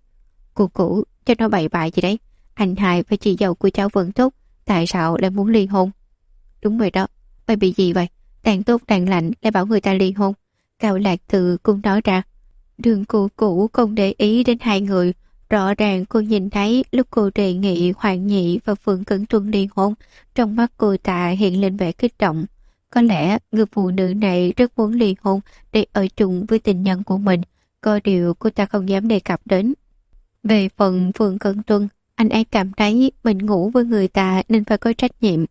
Cũ cho nó bậy bạ gì đấy? Anh Hai và chị dâu của cháu vẫn tốt, tại sao lại muốn ly hôn? Đúng rồi đó, mày bị gì vậy? Đang tốt đang lạnh lại bảo người ta ly hôn. Cao Lạc Từ cũng nói ra. Đường Cũ không để ý đến hai người. Rõ ràng cô nhìn thấy lúc cô đề nghị Hoàng Nhị và Phượng Cẩn Tuân ly hôn, trong mắt cô ta hiện lên vẻ kích động. Có lẽ người phụ nữ này rất muốn ly hôn để ở chung với tình nhân của mình, có điều cô ta không dám đề cập đến. Về phần Phượng Cẩn Tuân, anh ấy cảm thấy mình ngủ với người ta nên phải có trách nhiệm.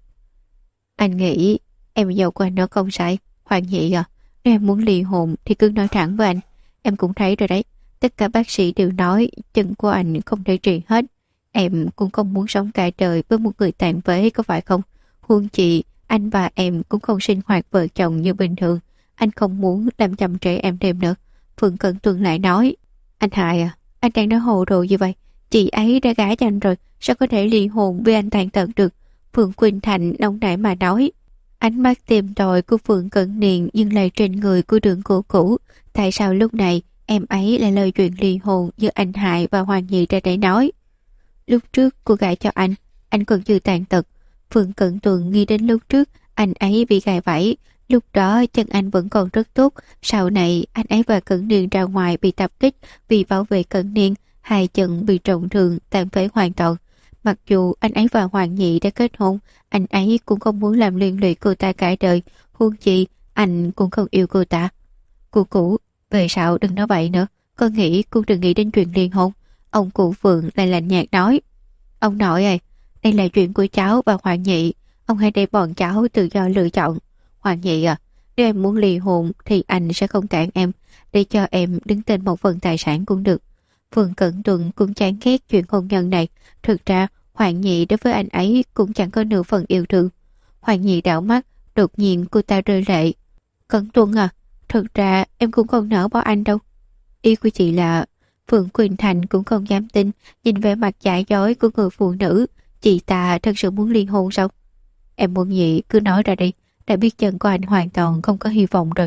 Anh nghĩ em dâu của anh nó không sai. Hoàng Nhị à, nếu em muốn ly hôn thì cứ nói thẳng với anh. Em cũng thấy rồi đấy, tất cả bác sĩ đều nói chân của anh không thể trị hết. Em cũng không muốn sống cả đời với một người tàn phế, có phải không? Huống chi anh và em cũng không sinh hoạt vợ chồng như bình thường. Anh không muốn làm chậm trễ em thêm nữa. Phượng Cẩn Tuân lại nói. Anh Hai à, anh đang nói hồ đồ như vậy. Chị ấy đã gả cho anh rồi, sao có thể ly hôn với anh tàn tật được? Phượng Quỳnh Thành nóng nảy mà nói. Ánh mắt tìm tòi của Phượng Cẩn Niên dừng lại trên người của Đường Cũ. Tại sao lúc này em ấy lại lời chuyện ly hôn giữa anh Hai và Hoàng Nhị ra để nói? Lúc trước cô gả cho anh còn chưa tàn tật. Phượng Cẩn Tuân nghĩ đến lúc trước anh ấy bị gài bẫy, lúc đó chân anh vẫn còn rất tốt. Sau này anh ấy và Cẩn Niên ra ngoài bị tập kích, vì bảo vệ Cẩn Niên, hai chân bị trọng thương, tàn phế hoàn toàn. Mặc dù anh ấy và Hoàng Nhị đã kết hôn, anh ấy cũng không muốn làm liên lụy cô ta cả đời. Huống chi anh cũng không yêu cô ta. Cũ, về sau đừng nói vậy nữa. Con nghĩ cô đừng nghĩ đến chuyện liên hôn. Ông cụ Phượng lại lạnh nhạt nói. Ông nội ơi, đây là chuyện của cháu và Hoàng Nhị. Ông hãy để bọn cháu tự do lựa chọn. Hoàng Nhị à, nếu em muốn ly hôn thì anh sẽ không cản em, để cho em đứng tên một phần tài sản cũng được. Phượng Cẩn Tuân cũng chán ghét chuyện hôn nhân này. Thực ra Hoàng Nhị đối với anh ấy cũng chẳng có nửa phần yêu thương. Hoàng Nhị đảo mắt, đột nhiên cô ta rơi lệ. Cẩn Tuân à, thực ra em cũng không nỡ bỏ anh đâu. Ý của chị là... Phượng Quỳnh Thành cũng không dám tin, nhìn vẻ mặt giả dối của người phụ nữ. Chị ta thật sự muốn ly hôn sao? Em muốn gì cứ nói ra đi, đã biết chân của anh hoàn toàn không có hy vọng rồi.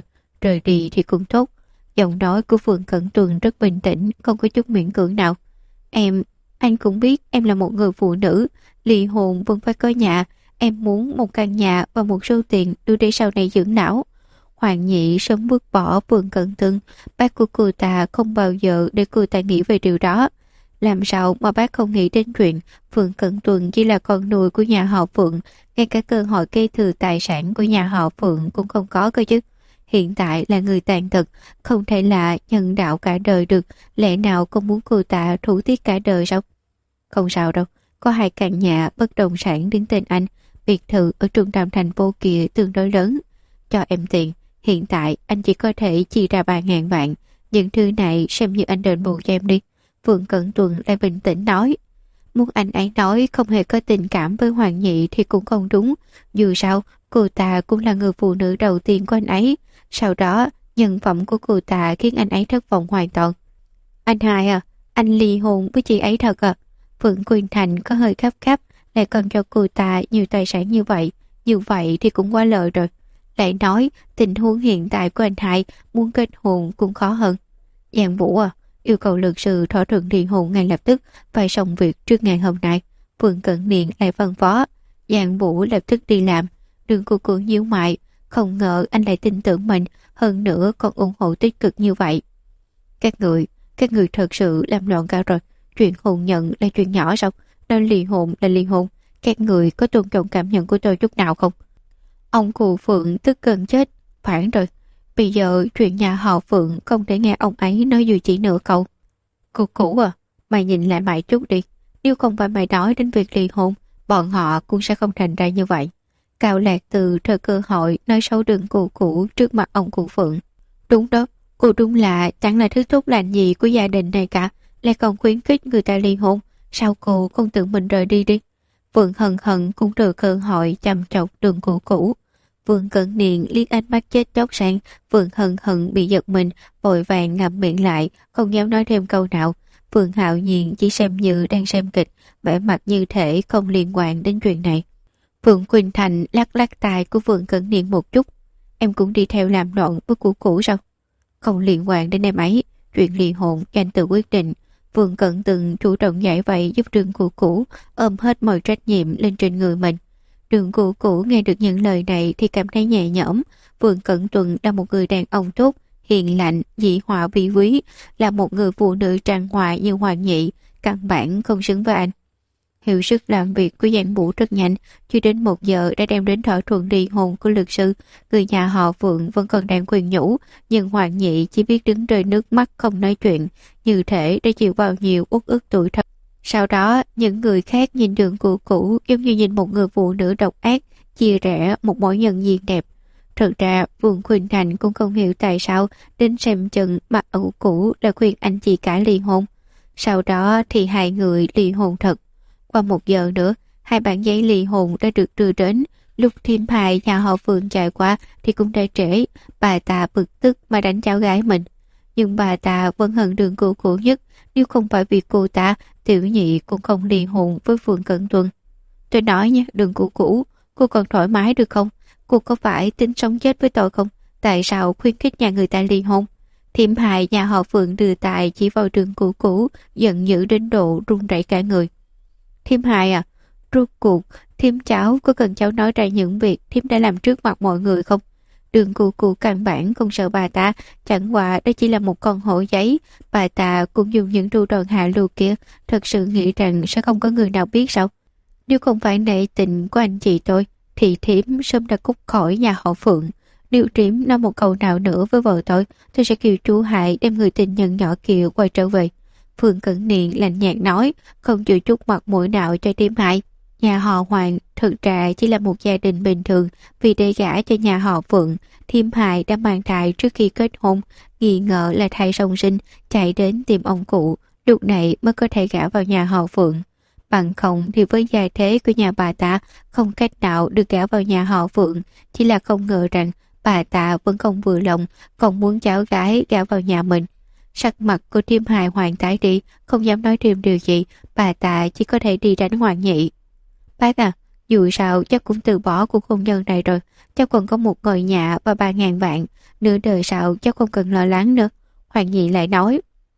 rời đi thì cũng tốt. Giọng nói của Phượng Cẩn Tuần rất bình tĩnh, không có chút miễn cưỡng nào. Anh cũng biết em là một người phụ nữ, ly hôn vẫn phải có nhà. Em muốn một căn nhà và một số tiền đưa để sau này dưỡng lão. Hoàng Nhị sớm vứt bỏ Phượng Cẩn Tuần, bác của cô ta không bao giờ để cô ta nghĩ về điều đó. Làm sao mà bác không nghĩ đến chuyện Phượng Cẩn Tuần chỉ là con nuôi của nhà họ Phượng, ngay cả cơ hội kế thừa tài sản của nhà họ Phượng cũng không có cơ chứ. Hiện tại là người tàn tật, không thể là nhân đạo cả đời được, lẽ nào không muốn cô ta thủ tiết cả đời sao? Không sao đâu, có 2 căn nhà bất động sản đứng tên anh, biệt thự ở trung tâm thành phố kia tương đối lớn. Cho em tiền, hiện tại anh chỉ có thể chi ra 3.000 vạn, những thứ này xem như anh đền bù cho em đi. Phượng Cẩn Tuần lại bình tĩnh nói. Muốn anh ấy nói không hề có tình cảm với Hoàng Nhị thì cũng không đúng. Dù sao, cô ta cũng là người phụ nữ đầu tiên của anh ấy. Sau đó, nhân phẩm của cô ta khiến anh ấy thất vọng hoàn toàn. Anh hai à, anh ly hôn với chị ấy thật à? Phượng Quyên Thành có hơi khắp khắp, lại còn cho cô ta nhiều tài sản như vậy. Như vậy thì cũng quá lời rồi. Lại nói, tình huống hiện tại của anh hai muốn kết hôn cũng khó hơn. Giang Vũ à, yêu cầu luật sư thỏa thuận ly hôn ngay lập tức, phải xong việc trước ngày hôm nay. Phượng Cẩn Niên lại phân phó. Giang Vũ lập tức đi làm. Đường cô cưỡng nhíu mày, không ngờ anh lại tin tưởng mình, hơn nữa còn ủng hộ tích cực như vậy. Các người thật sự làm loạn cả rồi. Chuyện hôn nhận là chuyện nhỏ sao? Nên ly hôn là ly hôn. Các người có tôn trọng cảm nhận của tôi chút nào không? Ông cụ Phượng tức gần chết. Phản rồi. Bây giờ chuyện nhà họ Phượng không thể nghe ông ấy nói dù chỉ nửa câu. Cô cũ à, mày nhìn lại mày chút đi. Nếu không phải mày nói đến việc ly hôn, bọn họ cũng sẽ không thành ra như vậy. Cao Lạc Từ thời cơ hội nói xấu đường cô cũ trước mặt ông cụ Phượng. Đúng đó, cô đúng là chẳng là thứ tốt lành gì của gia đình này cả, lại còn khuyến khích người ta ly hôn. Sao cô không tự mình rời đi đi? Phượng Hân Hân cũng từ cơ hội chăm chọc đường cô cũ. Vương Cẩn Niên liếc ánh mắt chết chóc sang. Vương Hân Hân bị giật mình, vội vàng ngậm miệng lại, không dám nói thêm câu nào. Vương Hạo Nhiên chỉ xem như đang xem kịch, vẻ mặt như thể không liên quan đến chuyện này. Vương Quỳnh Thành lắc lắc tai của Vương Cẩn Niên một chút. Em cũng đi theo làm loạn với của cũ sao? Không liên quan đến em ấy, chuyện ly hôn anh tự quyết định. Vương Cẩn từng chủ động giải vây giúp đường của cũ ôm hết mọi trách nhiệm lên trên người mình. Đường của cũ nghe được những lời này thì cảm thấy nhẹ nhõm. Vương Cẩn Tuần là một người đàn ông tốt, hiền lành, dĩ hòa vi quý, là một người phụ nữ trang hòa như Hoàng Nhị, căn bản không xứng với anh. Hiệu suất làm việc của Giang Vũ rất nhanh, chưa đến 1 giờ đã đem đến thỏa thuận ly hôn của luật sư. Người nhà họ Phượng vẫn còn đang khuyên nhủ, nhưng Hoàng Nhị chỉ biết đứng rơi nước mắt không nói chuyện, như thể đã chịu bao nhiêu uất ức tủi thân. Sau đó, những người khác nhìn đường của cũ giống như nhìn một người phụ nữ độc ác, chia rẽ một mỗi nhân viên đẹp. Thật ra, Vương Khuynh Thành cũng không hiểu tại sao đến xem chừng mặt ẩu cũ đã khuyên anh chị cả ly hôn. Sau đó thì 2 người ly hôn thật. Qua 1 giờ nữa, 2 bản giấy ly hôn đã được đưa đến. Lúc Thiêm Hài nhà họ Phượng chạy qua thì cũng đã trễ. Bà ta bực tức mà đánh cháu gái mình. Nhưng bà ta vẫn hận đường cô cũ nhất. Nếu không phải vì cô ta, Tiểu Nhị cũng không ly hôn với Phượng Cẩn Tuần. Tôi nói nhé, đường cô cũ, cô còn thoải mái được không? Cô có phải tính sống chết với tôi không? Tại sao khuyến khích nhà người ta ly hôn? Thiêm Hài nhà họ Phượng đưa tài chỉ vào đường cô cũ, giận dữ đến độ run rẩy cả người. Thiêm Hài à, rốt cuộc Thiêm cháu có cần cháu nói ra những việc Thiêm đã làm trước mặt mọi người không? Đường cụ căn bản không sợ bà ta, chẳng qua đó chỉ là một con hổ giấy. Bà ta cũng dùng những thủ đoạn hạ lưu kia, thật sự nghĩ rằng sẽ không có người nào biết sao? Nếu không phải nể tình của anh chị tôi, thì Thiểm sớm đã cút khỏi nhà họ Phượng. Nếu Thiểm nói một câu nào nữa với vợ tôi sẽ kêu chú Hải đem người tình nhân nhỏ kia quay trở về. Phương Cẩn Niên lạnh nhạt nói, không chịu chút mặt mũi nào cho Thiểm Hải. Nhà họ Hoàng thực ra chỉ là một gia đình bình thường, vì để gả cho nhà họ Phượng, Thiêm Hài đã mang thai trước khi kết hôn, nghi ngờ là thai song sinh, chạy đến tìm ông cụ, lúc này mới có thể gả vào nhà họ Phượng. Bằng không thì với gia thế của nhà bà ta không cách nào được gả vào nhà họ Phượng, chỉ là không ngờ rằng bà ta vẫn không vừa lòng, còn muốn cháu gái gả vào nhà mình. Sắc mặt của Thiêm Hài Hoàng tái đi, không dám nói thêm điều gì, bà ta chỉ có thể đi đánh Hoàng Nhị. Bác à, Dù sao cháu cũng từ bỏ cuộc hôn nhân này rồi. Cháu còn có một ngôi nhà và 3.000 vạn. Nửa đời sau cháu không cần lo lắng nữa. Hoàng Nhị lại nói.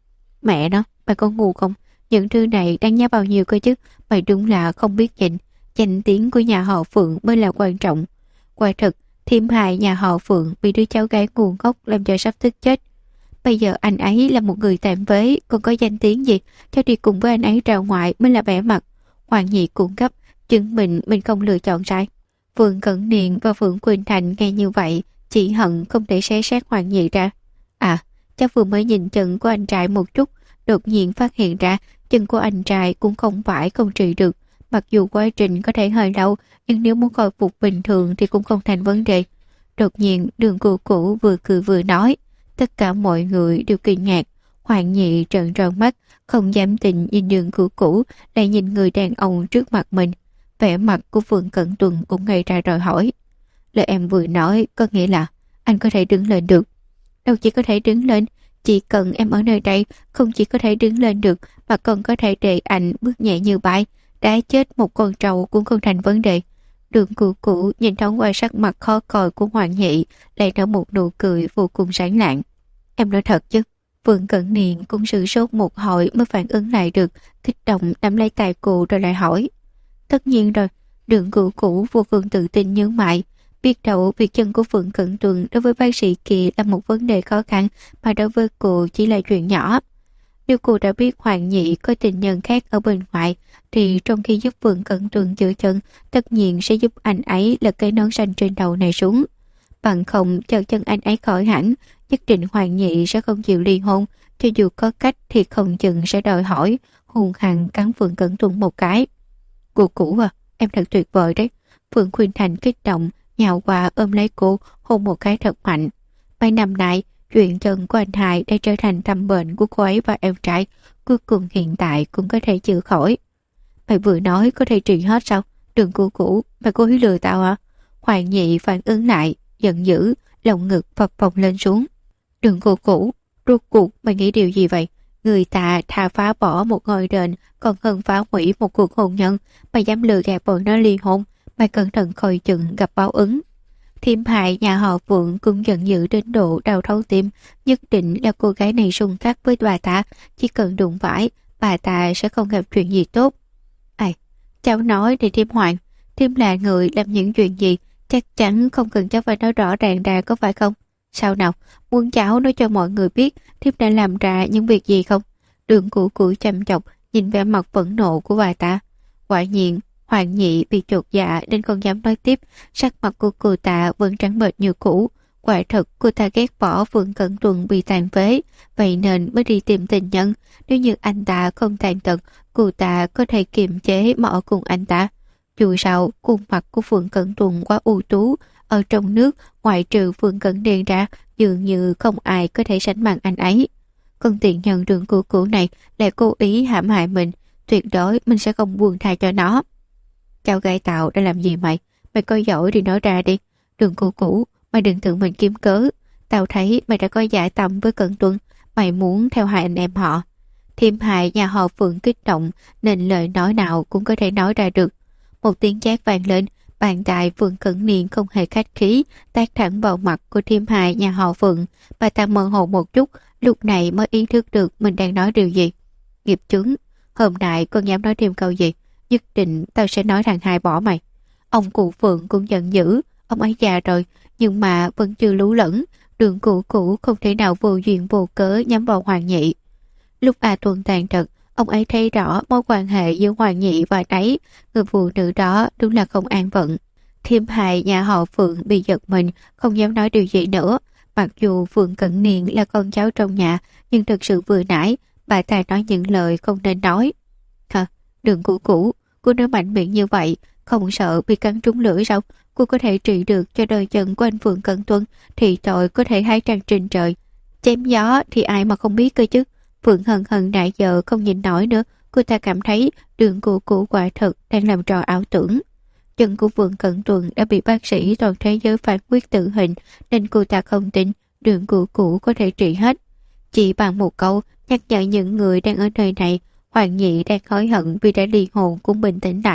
Mẹ nó, mày có ngu không? Những thứ này đáng giá bao nhiêu cơ chứ? Mày đúng là không biết nhìn. Danh tiếng của nhà họ Phượng mới là quan trọng. Quả thực, Thiêm hại nhà họ Phượng bị đứa cháu gái ngu ngốc làm cho sắp tức chết. Bây giờ anh ấy là một người tạm vế, còn có danh tiếng gì? Cháu đi cùng với anh ấy ra ngoài mới là vẻ mặt. Hoàng Nhị cung cấp, chứng minh mình không lựa chọn sai. Phượng Cẩn Niên và Phượng Quỳnh Thành nghe như vậy, chỉ hận không thể xé xác Hoàng Nhị ra. À, cháu vừa mới nhìn chân của anh trai một chút, đột nhiên phát hiện ra chân của anh trai cũng không phải không trị được. Mặc dù quá trình có thể hơi lâu, nhưng nếu muốn khôi phục bình thường thì cũng không thành vấn đề. Đột nhiên Đường Cửu Cửu vừa cười vừa nói. Tất cả mọi người đều kinh ngạc. Hoàng Nhị trợn tròn mắt, không dám tin nhìn Đường Cửu Cửu, lại nhìn người đàn ông trước mặt mình. Vẻ mặt của Phương Cẩn Tuần cũng ngây ra rồi hỏi. Lời em vừa nói có nghĩa là anh có thể đứng lên được. Đâu chỉ có thể đứng lên, chỉ cần em ở nơi đây, không chỉ có thể đứng lên được mà còn có thể để anh bước nhẹ như bay. Đã chết một con trâu cũng không thành vấn đề. Đường Cửu Cửu nhìn thoáng qua sắc mặt khó coi của Hoàng Nhị, lại nở một nụ cười vô cùng sáng lạng. Em nói thật chứ? Vương Cẩn Niên cũng sửng sốt một hồi mới phản ứng lại được, kích động nắm lấy tay cô rồi lại hỏi. Tất nhiên rồi. Đường Cửu Cửu vô cùng tự tin nhướng mày. Biết đâu việc chân của Phượng Cẩn Tuần đối với bác sĩ kia là một vấn đề khó khăn, mà đối với cô chỉ là chuyện nhỏ. Nếu cô đã biết Hoàng Nhị có tình nhân khác ở bên ngoài, thì trong khi giúp Phượng Cẩn Tuần chữa chân, tất nhiên sẽ giúp anh ấy lật cái nón xanh trên đầu này xuống. Bằng không chờ chân anh ấy khỏi hẳn, nhất định Hoàng Nhị sẽ không chịu ly hôn, cho dù có cách thì không chừng sẽ đòi hỏi, hung hăng cắn Phượng Cẩn Tuần một cái. Cô cũ à, em thật tuyệt vời đấy. Phượng Khuynh Thành kích động, nhào qua ôm lấy cô, hôn một cái thật mạnh. Mấy năm nay, chuyện chân của anh Hải đã trở thành tâm bệnh của cô ấy và em trai, cuối cùng hiện tại cũng có thể chữa khỏi. Mày vừa nói có thể trị hết sao? Đừng cô cũ, mày cố ý lừa tao hả? Hoàng Nhị phản ứng lại, giận dữ, lồng ngực phập phồng lên xuống. Đừng cô cũ, rốt cuộc mày nghĩ điều gì vậy? Người ta thà phá bỏ một ngôi đền còn hơn phá hủy một cuộc hôn nhân. Mày dám lừa gạt bọn nó ly hôn, mày cẩn thận coi chừng gặp báo ứng. Thiêm hại nhà họ Phượng cũng giận dữ đến độ đau thấu tim. Nhất định là cô gái này xung khắc với bà ta, chỉ cần đụng phải bà ta sẽ không gặp chuyện gì tốt. Ai, cháu nói để Thiêm Hoàng, Thiêm là người làm những chuyện gì, chắc chắn không cần cháu phải nói rõ ràng ra có phải không? Sao nào, muốn cháu nói cho mọi người biết Thiêm đã làm ra những việc gì không? Đường Cửu Cửu chăm chọc nhìn vẻ mặt phẫn nộ của bà ta. Quả nhiên Hoàng Nhị bị chột dạ nên không dám nói tiếp. Sắc mặt của cô ta vẫn trắng bệch như cũ. Quả thật cô ta ghét bỏ Phượng Cẩn Tuần bị tàn phế, vậy nên mới đi tìm tình nhân. Nếu như anh ta không tàn tật, cô ta có thể kiềm chế mà ở cùng anh ta. Dù sao khuôn mặt của Phượng Cẩn Tuần quá ưu tú, ở trong nước ngoại trừ Phượng Cẩn Niên ra, dường như không ai có thể sánh bằng anh ấy. Còn tiện nhân Đường Cửu Cửu này lại cố ý hãm hại mình, tuyệt đối mình sẽ không buông tha cho nó. Cháu gái tao đã làm gì mày? Mày có giỏi thì nói ra đi. Đường Cửu Cửu, mày đừng tự mình kiếm cớ. Tao thấy mày đã có dạ tâm với Cẩn Tuân, mày muốn theo hai anh em họ. Thiêm hại nhà họ Phượng kích động nên lời nói nào cũng có thể nói ra được. Một tiếng chát vang lên, bàn tay Phượng Cẩn Niên không hề khách khí tát thẳng vào mặt của Thiêm hại nhà họ Phượng. Bà ta mơ hồ một chút, lúc này mới ý thức được mình đang nói điều gì. Nghiệp chướng, hôm nay con dám nói thêm câu gì, nhất định tao sẽ nói thằng hai bỏ mày. Ông cụ Phượng cũng giận dữ, ông ấy già rồi nhưng mà vẫn chưa lú lẫn. Đường Cửu Cửu không thể nào vô duyên vô cớ nhắm vào Hoàng Nhị. Lúc A Tuần tàn tật, ông ấy thấy rõ mối quan hệ giữa Hoàng Nhị và đấy, người phụ nữ đó đúng là không an phận. Thiêm hại nhà họ Phượng bị giật mình, không dám nói điều gì nữa. Mặc dù Phượng Cẩn Niên là con cháu trong nhà, nhưng thực sự vừa nãy bà ta nói những lời không nên nói. Hả? Đường Cửu Cửu, cô nói mạnh miệng như vậy, không sợ bị cắn trúng lưỡi sao? Cô có thể trị được cho đôi chân của anh Phượng Cẩn Tuân, thì tội có thể hái trăng trên trời. Chém gió thì ai mà không biết cơ chứ. Phượng Hân Hân nãy giờ không nhìn nổi nữa, cô ta cảm thấy Đường Cửu Cửu quả thực đang làm trò ảo tưởng. Chân của Phượng Cẩn Tuần đã bị bác sĩ toàn thế giới phán quyết tử hình, nên cô ta không tin Đường Cửu Cửu có thể trị hết. Chỉ bằng một câu nhắc nhở những người đang ở nơi này, Hoàng Nhị đang hối hận vì đã ly hôn cũng bình tĩnh lại.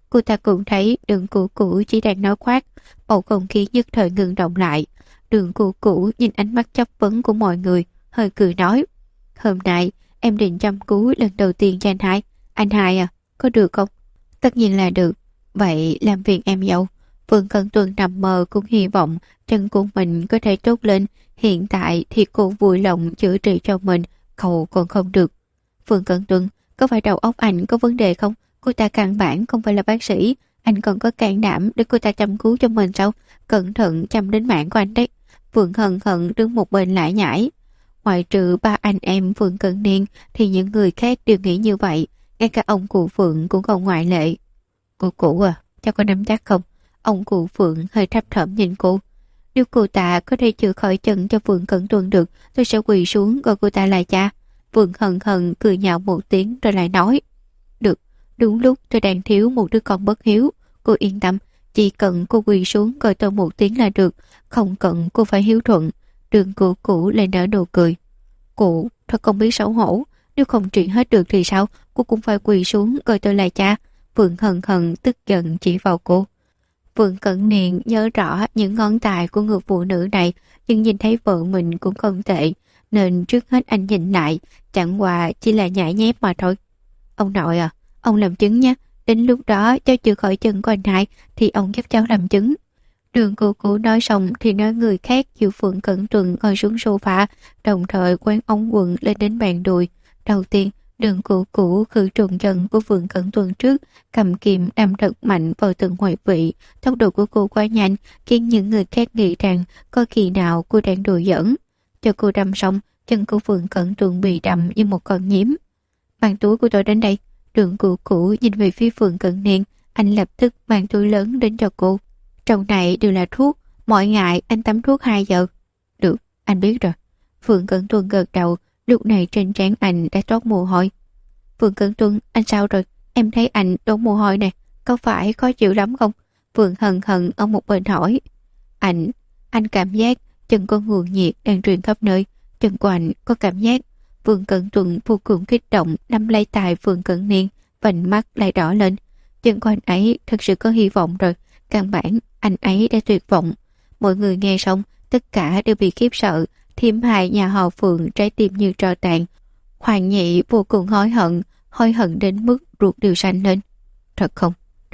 Cô ta cũng thấy Đường Cửu Cửu chỉ đang nói khoác, bầu không khí nhất thời ngừng động lại. Đường Cửu Cửu nhìn ánh mắt chất vấn của mọi người, hơi cười nói: "Hôm nay em định chăm cứu lần đầu tiên cho anh hai. Anh hai à, có được không?" "Tất nhiên là được. Vậy làm phiền em dâu." Vương Cẩn Tuân nằm mơ cũng hy vọng chân của mình có thể tốt lên. Hiện tại thì cô vui lòng chữa trị cho mình, cậu còn không được. Vương Cẩn Tuân, có phải đầu óc anh có vấn đề không? Cô ta căn bản không phải là bác sĩ, anh còn có can đảm để cô ta chăm cứu cho mình sao? Cẩn thận chăm đến mạng của anh đấy. Vương Hân Hận đứng một bên lại nhảy. Ngoại trừ ba anh em Vương Cẩn Niên thì những người khác đều nghĩ như vậy, ngay cả ông cụ Phượng cũng không ngoại lệ. Cô cụ à, cháu có nắm chắc không? Ông cụ Phượng hơi thấp thỏm nhìn cô. Nếu cô ta có thể chữa khỏi chân cho Vương Cẩn Tuân được, tôi sẽ quỳ xuống gọi cô ta là cha. Vương Hân Hận cười nhạo một tiếng rồi lại nói: "Được, đúng lúc tôi đang thiếu một đứa con bất hiếu. Cô yên tâm, chỉ cần cô quỳ xuống gọi tôi một tiếng là được, không cần cô phải hiếu thuận." Đường Cửu Cửu lại nở nụ cười. "Cụ thật không biết xấu hổ, nếu không trị hết được thì sao, cô cũng phải quỳ xuống gọi tôi là cha." Vương Hân Hận tức giận chỉ vào cô. Vương Cẩn Niên nhớ rõ những ngón tay của người phụ nữ này, nhưng nhìn thấy vợ mình cũng không tệ, nên trước hết anh nhìn lại, chẳng qua chỉ là nhảy nhép mà thôi. "Ông nội à, ông làm chứng nhé, đến lúc đó cháu chữa khỏi chân của anh hai thì ông giúp cháu làm chứng." Đường Cửu Cửu nói xong thì nói người khác dìu Phượng Cẩn Tuân ngồi xuống sofa, đồng thời quán ống quần lên đến bàn đùi. Đầu tiên, Đường Cửu Cửu khử trùng chân của Phượng Cẩn Tuân trước, cầm kìm đâm thật mạnh vào từng huyệt vị. Tốc độ của cô quá nhanh, khiến những người khác nghĩ rằng có khi nào cô đang đùa giỡn. Cho cô đâm xong, chân của Phượng Cẩn Tuân bị đâm như một con nhím. "Mang túi của tôi đến đây." Đường Cửu Cửu nhìn về phía Phượng Cẩn Niên, anh lập tức mang túi lớn đến cho cô. "Trong này đều là thuốc, mỗi ngày anh tắm thuốc 2 giờ." "Được, anh biết rồi." Phượng Cẩn Tuân gật đầu, lúc này trên trán anh đã toát mồ hôi. "Phượng Cẩn Tuân, anh sao rồi? Em thấy anh đổ mồ hôi nè, có phải khó chịu lắm không?" Phượng Hân Hận ở một bên hỏi. Anh cảm giác chân có nguồn nhiệt đang truyền khắp nơi, chân của anh có cảm giác." Phượng Cẩn Tuân vô cùng kích động nắm lấy tay Phượng Cẩn Niên, vành mắt lại đỏ lên. Chân của anh ấy thật sự có hy vọng rồi, căn bản anh ấy đã tuyệt vọng. Mọi người nghe xong tất cả đều bị khiếp sợ. Thiêm hại nhà họ Phượng trái tim như tro tàn. Hoàng Nhị vô cùng hối hận đến mức ruột đều xanh lên. "Thật không?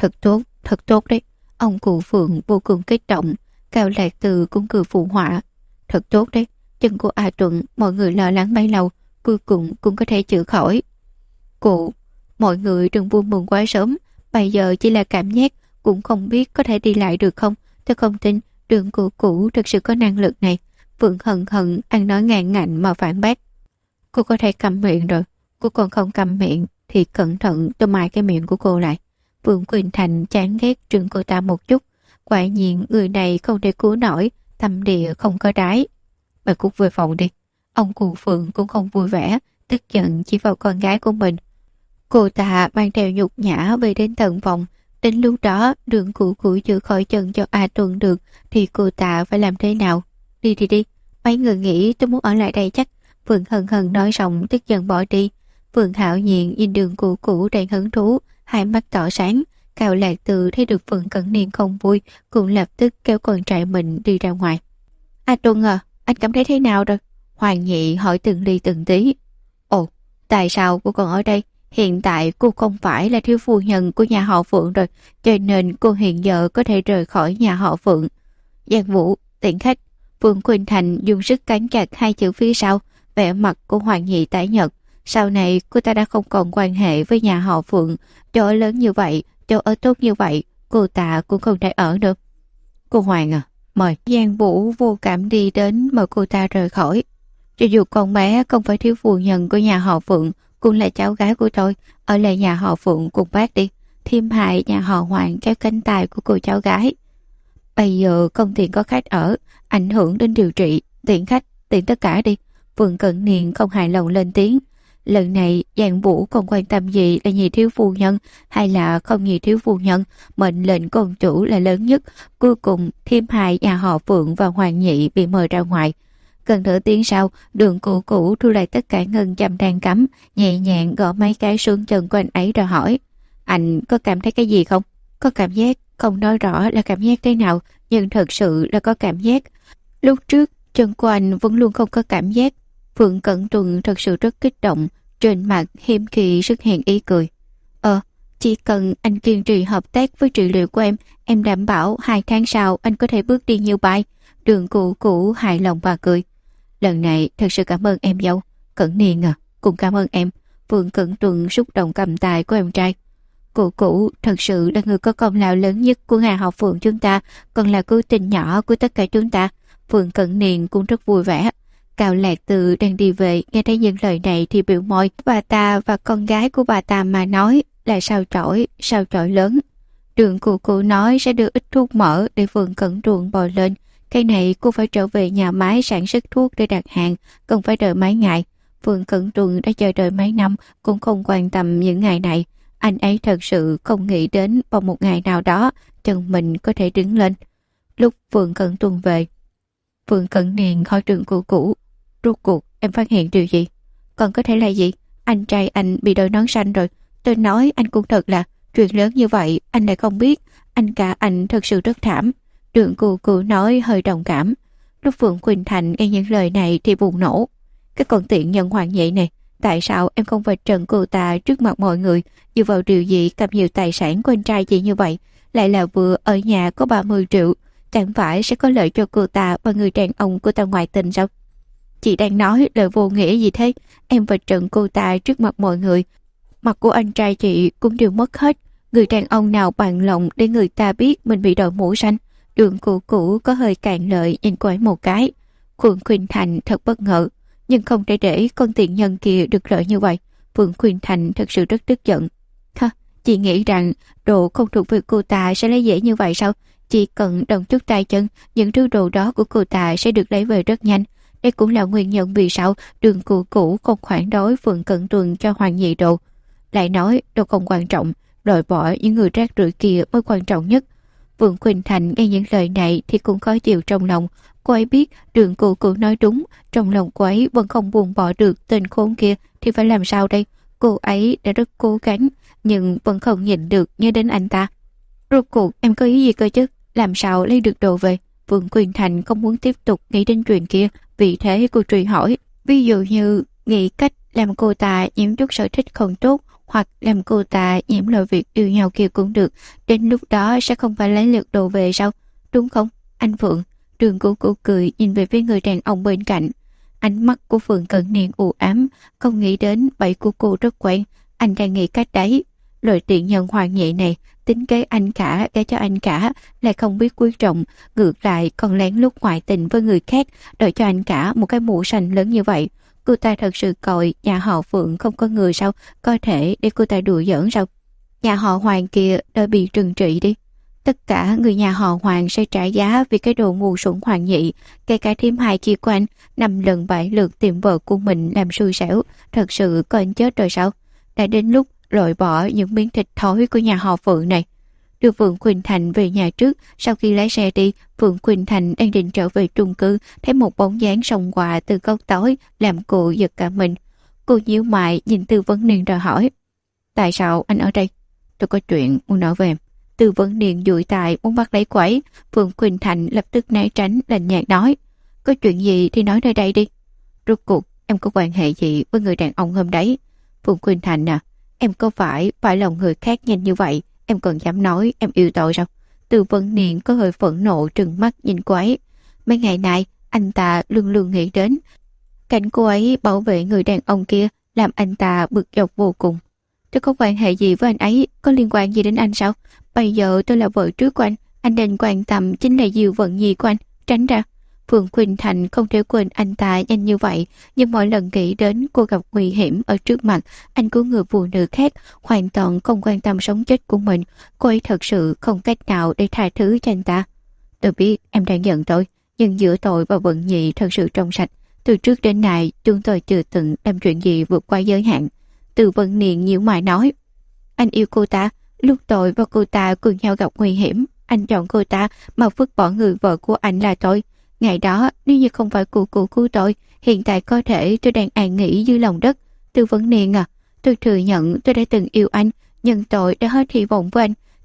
Thật tốt đấy." Ông cụ Phượng vô cùng kích động. Cao Lạc Từ cũng cười phụ họa. "Thật tốt đấy, chân của A Tuấn mọi người lo lắng bấy lâu, cuối cùng cũng có thể chữa khỏi." "Cụ, mọi người đừng vui mừng quá sớm, bây giờ chỉ là cảm giác, cũng không biết có thể đi lại được không. Tôi không tin Đường Cửu Cửu thực sự có năng lực này." Phượng Hân Hận ăn nói ngạn ngạnh mà phản bác. "Cô có thể cầm miệng rồi, cô còn không cầm miệng thì cẩn thận tôi mài cái miệng của cô lại." Vương Quỳnh Thành chán ghét trừng cô ta một chút. Quả nhiên người này không thể cứu nổi, tâm địa không có đáy. "Bà cút về phòng đi." Ông cụ Phượng cũng không vui vẻ, tức giận chỉ vào con gái của mình. Cô ta mang theo nhục nhã về đến tận phòng. Đến lúc đó Đường Cửu Cửu chữa khỏi chân cho A Tuấn được thì cô ta phải làm thế nào? Đi thì đi, mấy người nghĩ tôi muốn ở lại đây chắc." Phượng Hân Hận nói xong tức giận bỏ đi. Phượng Hạo Nhiên nhìn Đường Cửu Cửu đầy hứng thú, hai mắt tỏ sáng. Cao Lạc Từ thấy được Phượng Cẩn Niên không vui, cũng lập tức kéo con trai mình đi ra ngoài. "A Tuấn à, anh cảm thấy thế nào rồi?" Hoàng Nhị hỏi từng ly từng tí. "Ồ, tại sao cô còn ở đây? Hiện tại cô không phải là thiếu phu nhân của nhà họ Phượng rồi, cho nên cô hiện giờ có thể rời khỏi nhà họ Phượng." "Giang Vũ, tiễn khách." Vương Quỳnh Thành dùng sức cắn chặt hai chữ phía sau, vẻ mặt của Hoàng Nhị tái nhợt. Sau này cô ta đã không còn quan hệ với nhà họ Phượng, chỗ ở lớn như vậy, chỗ ở tốt như vậy, cô ta cũng không thể ở được. "Cô Hoàng à, mời." Giang Vũ vô cảm đi đến mời cô ta rời khỏi. "Cho dù con bé không phải thiếu phu nhân của nhà họ Phượng, cũng là cháu gái của tôi, ở lại nhà họ Phượng cùng bác đi." Thiêm hại nhà họ Hoàng kéo cánh tay của cô cháu gái. "Bây giờ không tiện có khách ở, ảnh hưởng đến điều trị, tiện khách, tiện tất cả đi." Vương Cẩn Niên không hài lòng lên tiếng. Lần này Giang Vũ không quan tâm gì là nhị thiếu phu nhân hay là không nhị thiếu phu nhân, mệnh lệnh công chủ là lớn nhất. Cuối cùng Thiêm hại nhà họ Phượng và Hoàng Nhị bị mời ra ngoài. Gần nửa tiếng sau, Đường Cửu Cửu thu lại tất cả ngân châm đang cắm, nhẹ nhàng gõ mấy cái xuống chân của anh ấy rồi hỏi: "Anh có cảm thấy cái gì không?" Có cảm giác, không nói rõ là cảm giác thế nào, nhưng thật sự là có cảm giác. Lúc trước, chân của anh vẫn luôn không có cảm giác. Phượng Cẩn Tuần thật sự rất kích động, trên mặt hiếm khi xuất hiện ý cười. Chỉ cần anh kiên trì hợp tác với trị liệu của em đảm bảo 2 tháng sau anh có thể bước đi như bay. Đường Cụ Cụ hài lòng và cười. Lần này thật sự cảm ơn em dâu. Cẩn Niên à, cũng cảm ơn em. Phượng Cẩn Tuần xúc động cầm tay của em trai. Cụ Cụ thật sự là người có công lao lớn nhất của nhà họ Phượng chúng ta, còn là cứu tinh nhỏ của tất cả chúng ta. Phượng Cẩn Niên cũng rất vui vẻ. Cao Lạc Từ đang đi về, nghe thấy những lời này thì biểu môi. Bà ta và con gái của bà ta mà nói là sao chổi lớn. Đường Cụ Cụ nói sẽ đưa ít thuốc mỡ để Phượng Cẩn Tuần bò lên. Cái này cô phải trở về nhà máy sản xuất thuốc để đặt hàng, cần phải đợi mấy ngày. Phượng Cẩn Tuần đã chờ đợi mấy năm, cũng không quan tâm những ngày này. Anh ấy thật sự không nghĩ đến vào một ngày nào đó chân mình có thể đứng lên. Lúc Phượng Cẩn Tuần về, Phượng Cẩn Niên hỏi Đường Cụ Cụ, rốt cuộc em phát hiện điều gì? Còn có thể là gì? Anh trai anh bị đội nón xanh rồi. Tôi nói anh cũng thật là chuyện lớn như vậy anh lại không biết. Anh cả anh thật sự rất thảm. Đường Cụ Cụ nói hơi đồng cảm. Lúc Phượng Quỳnh Thành nghe những lời này thì bùng nổ. Cái con tiện nhân Hoàng Nhị này, tại sao em không vạch trần cô ta trước mặt mọi người? Dựa vào điều gì cầm nhiều tài sản của anh trai chị như vậy? Lại là vừa ở nhà có 30 triệu. Chẳng phải sẽ có lợi cho cô ta và người đàn ông của ta ngoại tình sao? Chị đang nói lời vô nghĩa gì thế? Em vạch trần cô ta trước mặt mọi người, mặt của anh trai chị cũng đều mất hết. Người đàn ông nào bằng lòng để người ta biết mình bị đội mũ xanh? Đường Cụ Cụ có hơi cạn lợi nhìn cô ấy một cái. Phượng Quỳnh Thành thật bất ngờ, nhưng không thể để con tiện nhân kia được lợi như vậy. Phượng Quỳnh Thành thật sự rất tức giận. Chị nghĩ rằng đồ không thuộc về cô ta sẽ lấy dễ như vậy sao? Chỉ cần động chút tay chân, những thứ đồ đó của cô ta sẽ được lấy về rất nhanh. Đây cũng là nguyên nhân vì sao Đường Cụ Cụ không phản đối Phượng Cẩn Tuần cho Hoàng Nhị đồ. Lại nói đồ không quan trọng, loại bỏ những người rác rưởi kia mới quan trọng nhất. Phượng Quỳnh Thành nghe những lời này thì cũng khó chịu trong lòng. Cô ấy biết Đường Cụ Cụ nói đúng, trong lòng cô ấy vẫn không buông bỏ được tên khốn kia thì phải làm sao đây? Cô ấy đã rất cố gắng nhưng vẫn không nhìn được nhớ đến anh ta. Rốt cuộc em có ý gì cơ chứ? Làm sao lấy được đồ về? Phượng Quỳnh Thành không muốn tiếp tục nghĩ đến chuyện kia, vì thế cô truy hỏi. Ví dụ như nghĩ cách làm cô ta nhiễm chút sở thích không tốt, hoặc làm cô ta nhiễm loại việc yêu nhau kia cũng được. Đến lúc đó sẽ không phải lấy lượt đồ về sao? Đúng không, anh Phượng? Đường Cụ Cụ cười nhìn về phía người đàn ông bên cạnh. Ánh mắt của Phượng Cẩn Niên u ám, không nghĩ đến bẫy của cô rất quen. Anh đang nghĩ cách đấy. Loại tiện nhân Hoàng Nhị này tính kế anh cả để cho anh cả lại không biết quý trọng, ngược lại còn lén lút ngoại tình với người khác, đợi cho anh cả một cái mũ xanh lớn như vậy. Cô ta thật sự coi nhà họ Phượng không có người sao? Có thể để cô ta đùa giỡn sao? Nhà họ Hoàng kia đã bị trừng trị đi. Tất cả người nhà họ Hoàng sẽ trả giá vì cái đồ ngu xuẩn Hoàng Nhị. Kể cả thím hai kia của anh 5 lần 7 lượt tìm vợ của mình làm xui xẻo. Thật sự có anh chết rồi sao? Đã đến lúc loại bỏ những miếng thịt thối của nhà họ Phượng này. Đưa Phượng Quỳnh Thành về nhà trước. Sau khi lái xe đi, Phượng Quỳnh Thành đang định trở về chung cư, thấy một bóng dáng xông qua từ góc tối làm cô giật cả mình. Cô nhíu mày nhìn Tư Vấn Niên rồi hỏi: tại sao anh ở đây? Tôi có chuyện muốn nói với em. Tư Vấn Niên dụi tài muốn bắt lấy quẩy. Phượng Quỳnh Thành lập tức né tránh, lạnh nhạt nói: có chuyện gì thì nói nơi đây đi. Rốt cuộc em có quan hệ gì với người đàn ông hôm đấy? Phượng Quỳnh Thành à, em có phải lòng người khác nhanh như vậy? Em còn dám nói em yêu tôi sao? Tư Vấn Niên có hơi phẫn nộ trừng mắt nhìn cô ấy. Mấy ngày nay anh ta luôn luôn nghĩ đến cảnh cô ấy bảo vệ người đàn ông kia, làm anh ta bực dọc vô cùng. Tôi có quan hệ gì với anh ấy? Có liên quan gì đến anh sao? Bây giờ tôi là vợ trước của anh nên quan tâm chính là Diệu Vận Nhi của anh. Tránh ra. Phượng Quỳnh Thành không thể quên anh ta nhanh như vậy, nhưng mỗi lần nghĩ đến cô gặp nguy hiểm ở trước mặt, anh của người phụ nữ khác, hoàn toàn không quan tâm sống chết của mình. Cô ấy thật sự không cách nào để tha thứ cho anh ta. Tôi biết em đang giận tôi, nhưng giữa tôi và Vận Nhi thật sự trong sạch. Từ trước đến nay, chúng tôi chưa từng làm chuyện gì vượt qua giới hạn. Từ Vận Niên nhíu mày nói: anh yêu cô ta, lúc tôi và cô ta cùng nhau gặp nguy hiểm, anh chọn cô ta mà vứt bỏ người vợ của anh là tôi. Ngày đó, nếu như không phải cụ cứu tôi, hiện tại có thể tôi đang an nghỉ dưới lòng đất. Tư Vấn Niên à, tôi thừa nhận tôi đã từng yêu anh, nhưng tôi đã hết hy vọng với anh.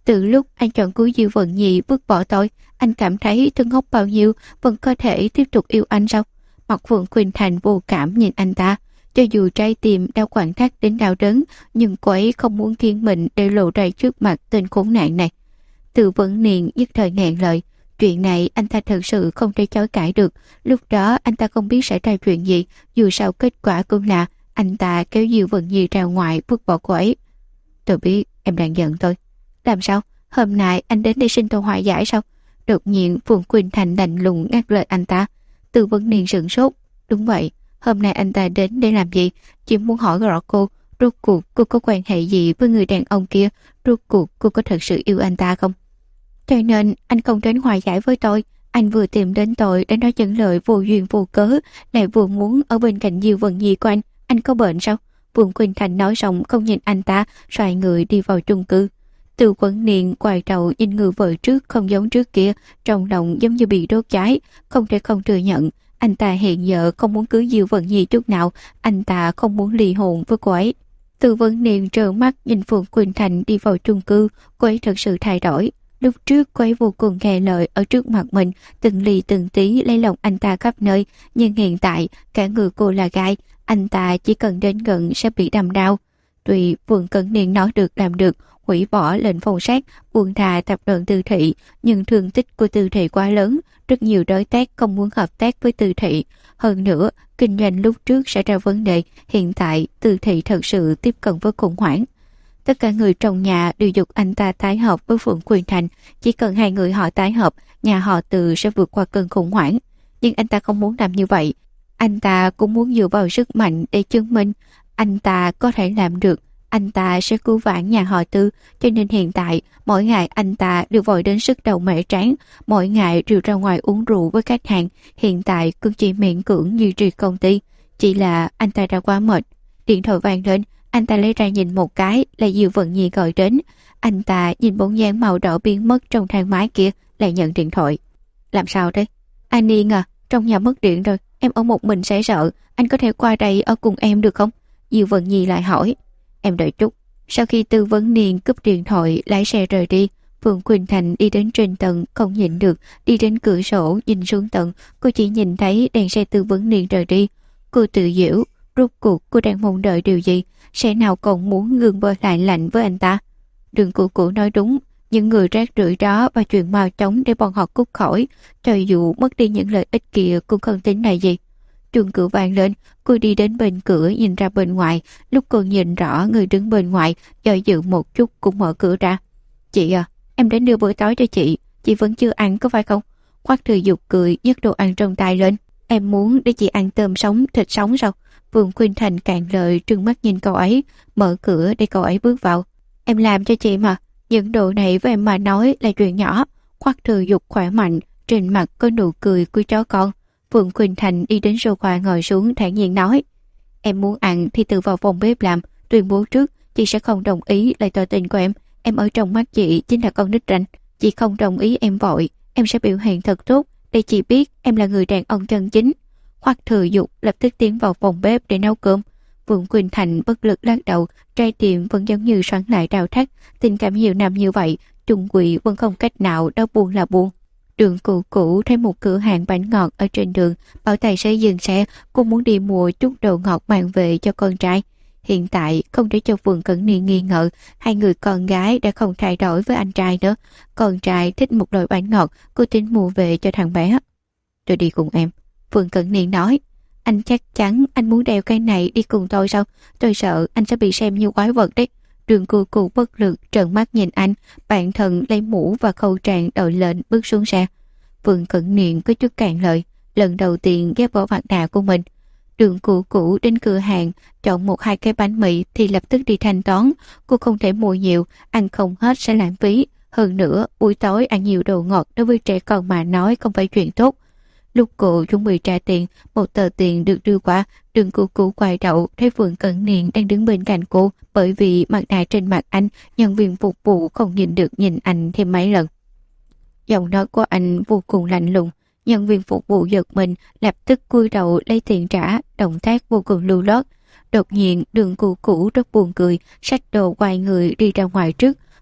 Từ lúc anh chọn cưới Diêu Vận Nhi vứt bỏ tôi, anh cảm thấy thương hốc bao nhiêu vẫn có thể tiếp tục yêu anh sao? Mặt Phượng Khuynh Thành vô cảm nhìn anh ta. Cho dù trái tim đau quặn thắt đến đau đớn, nhưng cô ấy không muốn khiến mình để lộ ra trước mặt tên khốn nạn này. Từ Vấn Niên nhất thời nghẹn lời. Chuyện này anh ta thật sự không thể chối cãi được. Lúc đó anh ta không biết xảy ra chuyện gì, dù sao kết quả cũng là anh ta kéo Diêu Vận Nhi ra ngoài vứt bỏ cô ấy. Tôi biết em đang giận tôi. Làm sao? Hôm nay anh đến để xin tôi hòa giải sao? Đột nhiên Phượng Khuynh Thành lạnh lùng ngắt lời anh ta. Từ Vấn Niên sửng sốt. Đúng vậy, hôm nay anh ta đến để làm gì? Chỉ muốn hỏi rõ cô, rốt cuộc cô có quan hệ gì với người đàn ông kia? Rốt cuộc cô có thật sự yêu anh ta không? Cho nên anh không đến hòa giải với tôi. Anh vừa tìm đến tôi để nói những lời vô duyên vô cớ, lại vừa muốn ở bên cạnh Diêu Vận Nhi của anh. Anh có bệnh sao? Phượng Khuynh Thành nói xong không nhìn anh ta, xoay người đi vào chung cư. Từ Vấn Niên quay đầu nhìn người vợ trước không giống trước kia, trong lòng giống như bị đốt cháy, không thể không thừa nhận. Anh ta hiện giờ không muốn cưới Diêu Vận Nhi chút nào, anh ta không muốn ly hôn với cô ấy. Từ Vấn Niên trợn mắt nhìn Phượng Khuynh Thành đi vào chung cư, cô ấy thật sự thay đổi. Lúc trước cô ấy vô cùng nghe lời ở trước mặt mình, từng ly từng tí lấy lòng anh ta khắp nơi, nhưng hiện tại cả người cô là gai, anh ta chỉ cần đến gần sẽ bị đâm đau. Tuy Phượng Cẩn Niên nói được làm được, hủy bỏ lệnh phong sát, buông thà tập đoàn Tư Thị, nhưng thương tích của Tư Thị quá lớn, rất nhiều đối tác không muốn hợp tác với Tư Thị. Hơn nữa, kinh doanh lúc trước xảy ra vấn đề, hiện tại Tư Thị thật sự tiếp cận với khủng hoảng. Tất cả người trong nhà đều dục anh ta tái hợp với Phượng Khuynh Thành, chỉ cần hai người họ tái hợp, nhà họ Từ sẽ vượt qua cơn khủng hoảng. Nhưng anh ta không muốn làm như vậy. Anh ta cũng muốn dựa vào sức mạnh để chứng minh anh ta có thể làm được. Anh ta sẽ cứu vãn nhà họ Tư, cho nên hiện tại mỗi ngày anh ta đều vội đến sức đầu mẻ trán, mỗi ngày đều ra ngoài uống rượu với khách hàng. Hiện tại cũng chỉ miễn cưỡng duy trì công ty, chỉ là anh ta đã quá mệt. Điện thoại vang lên, anh ta lấy ra nhìn một cái là Diêu Vận Nhi gọi đến. Anh ta nhìn bóng dáng màu đỏ biến mất trong thang máy kia, lại nhận điện thoại. Làm sao thế? Anh Yên à, trong nhà mất điện rồi, em ở một mình sẽ sợ, anh có thể qua đây ở cùng em được không? Diêu Vận Nhi lại hỏi. Em đợi chút. Sau khi Tư Vấn Niên cúp điện thoại lái xe rời đi, Phượng Khuynh Thành đi đến trên tầng không nhịn được, đi đến cửa sổ nhìn xuống tầng. Cô chỉ nhìn thấy đèn xe Tư Vấn Niên rời đi. Cô tự giễu, rốt cuộc cô đang mong đợi điều gì? Sẽ nào còn muốn gương bơ lại lạnh với anh ta? Đường Cụ nói đúng, những người rác rưởi đó và chuyện mau chóng để bọn họ cút khỏi, cho dù mất đi những lợi ích kia cũng không tính là gì. Chuông cửa vang lên, cô đi đến bên cửa nhìn ra bên ngoài. Lúc cô nhìn rõ người đứng bên ngoài, do dự một chút cũng mở cửa ra. Chị à, em đến đưa bữa tối cho chị vẫn chưa ăn có phải không? Hoắc Thừa Dục cười nhấc đồ ăn trong tay lên. Em muốn để chị ăn tôm sống, thịt sống sao? Phượng Khuynh Thành cạn lời trừng mắt nhìn cậu ấy, mở cửa để cậu ấy bước vào. Em làm cho chị mà, những đồ này với em mà nói là chuyện nhỏ. Hoắc Thừa Dục khỏe mạnh, trên mặt có nụ cười của chó con. Phượng Khuynh Thành đi đến sofa ngồi xuống thản nhiên nói. Em muốn ăn thì tự vào phòng bếp làm, tuyên bố trước, chị sẽ không đồng ý lời tỏ tình của em. Em ở trong mắt chị chính là con nít ranh. Chị không đồng ý em vội, em sẽ biểu hiện thật tốt để chị biết em là người đàn ông chân chính. Hoắc Thừa Dục lập tức tiến vào phòng bếp để nấu cơm. Phượng Khuynh Thành bất lực lắc đầu, trái tim vẫn giống như xoắn lại đau thắt. Tình cảm nhiều năm như vậy, chung quỷ vẫn không cách nào đó buông là buông. Đường Cụ thấy một cửa hàng bánh ngọt ở trên đường, bảo tài xế dừng xe, cô muốn đi mua chút đồ ngọt mang về cho con trai. Hiện tại không để cho Phượng Cẩn Niên nghi ngờ, hai người con gái đã không thay đổi với anh trai nữa. Con trai thích một loại bánh ngọt, cô tính mua về cho thằng bé. Tôi đi cùng em. Phượng Cẩn Niên nói. Anh chắc chắn anh muốn đeo cái này đi cùng tôi sao? Tôi sợ anh sẽ bị xem như quái vật đấy. Đường Cụ bất lực trợn mắt nhìn anh, bạn thân lấy mũ và khẩu trang đội lên bước xuống xe. Phượng Cẩn Niên có chút cạn lời, lần đầu tiên ghép bỏ mặt nạ của mình. Đường Cụ đến cửa hàng chọn một hai cái bánh mì thì lập tức đi thanh toán. Cô không thể mua nhiều, ăn không hết sẽ lãng phí. Hơn nữa buổi tối ăn nhiều đồ ngọt đối với trẻ con mà nói không phải chuyện tốt. Lúc cô chuẩn bị trả tiền, một tờ tiền được đưa qua. Đường Cụ quay đầu thấy Phượng Cẩn Niên đang đứng bên cạnh cô. Bởi vì mặt nạ trên mặt anh, nhân viên phục vụ không nhìn được nhìn anh thêm mấy lần. Giọng nói của anh vô cùng lạnh lùng. Nhân viên phục vụ giật mình, lập tức cúi đầu lấy tiền trả, động tác vô cùng lưu loát. Đột nhiên Đường Cụ rất buồn cười, xách đồ quay người đi ra ngoài trước.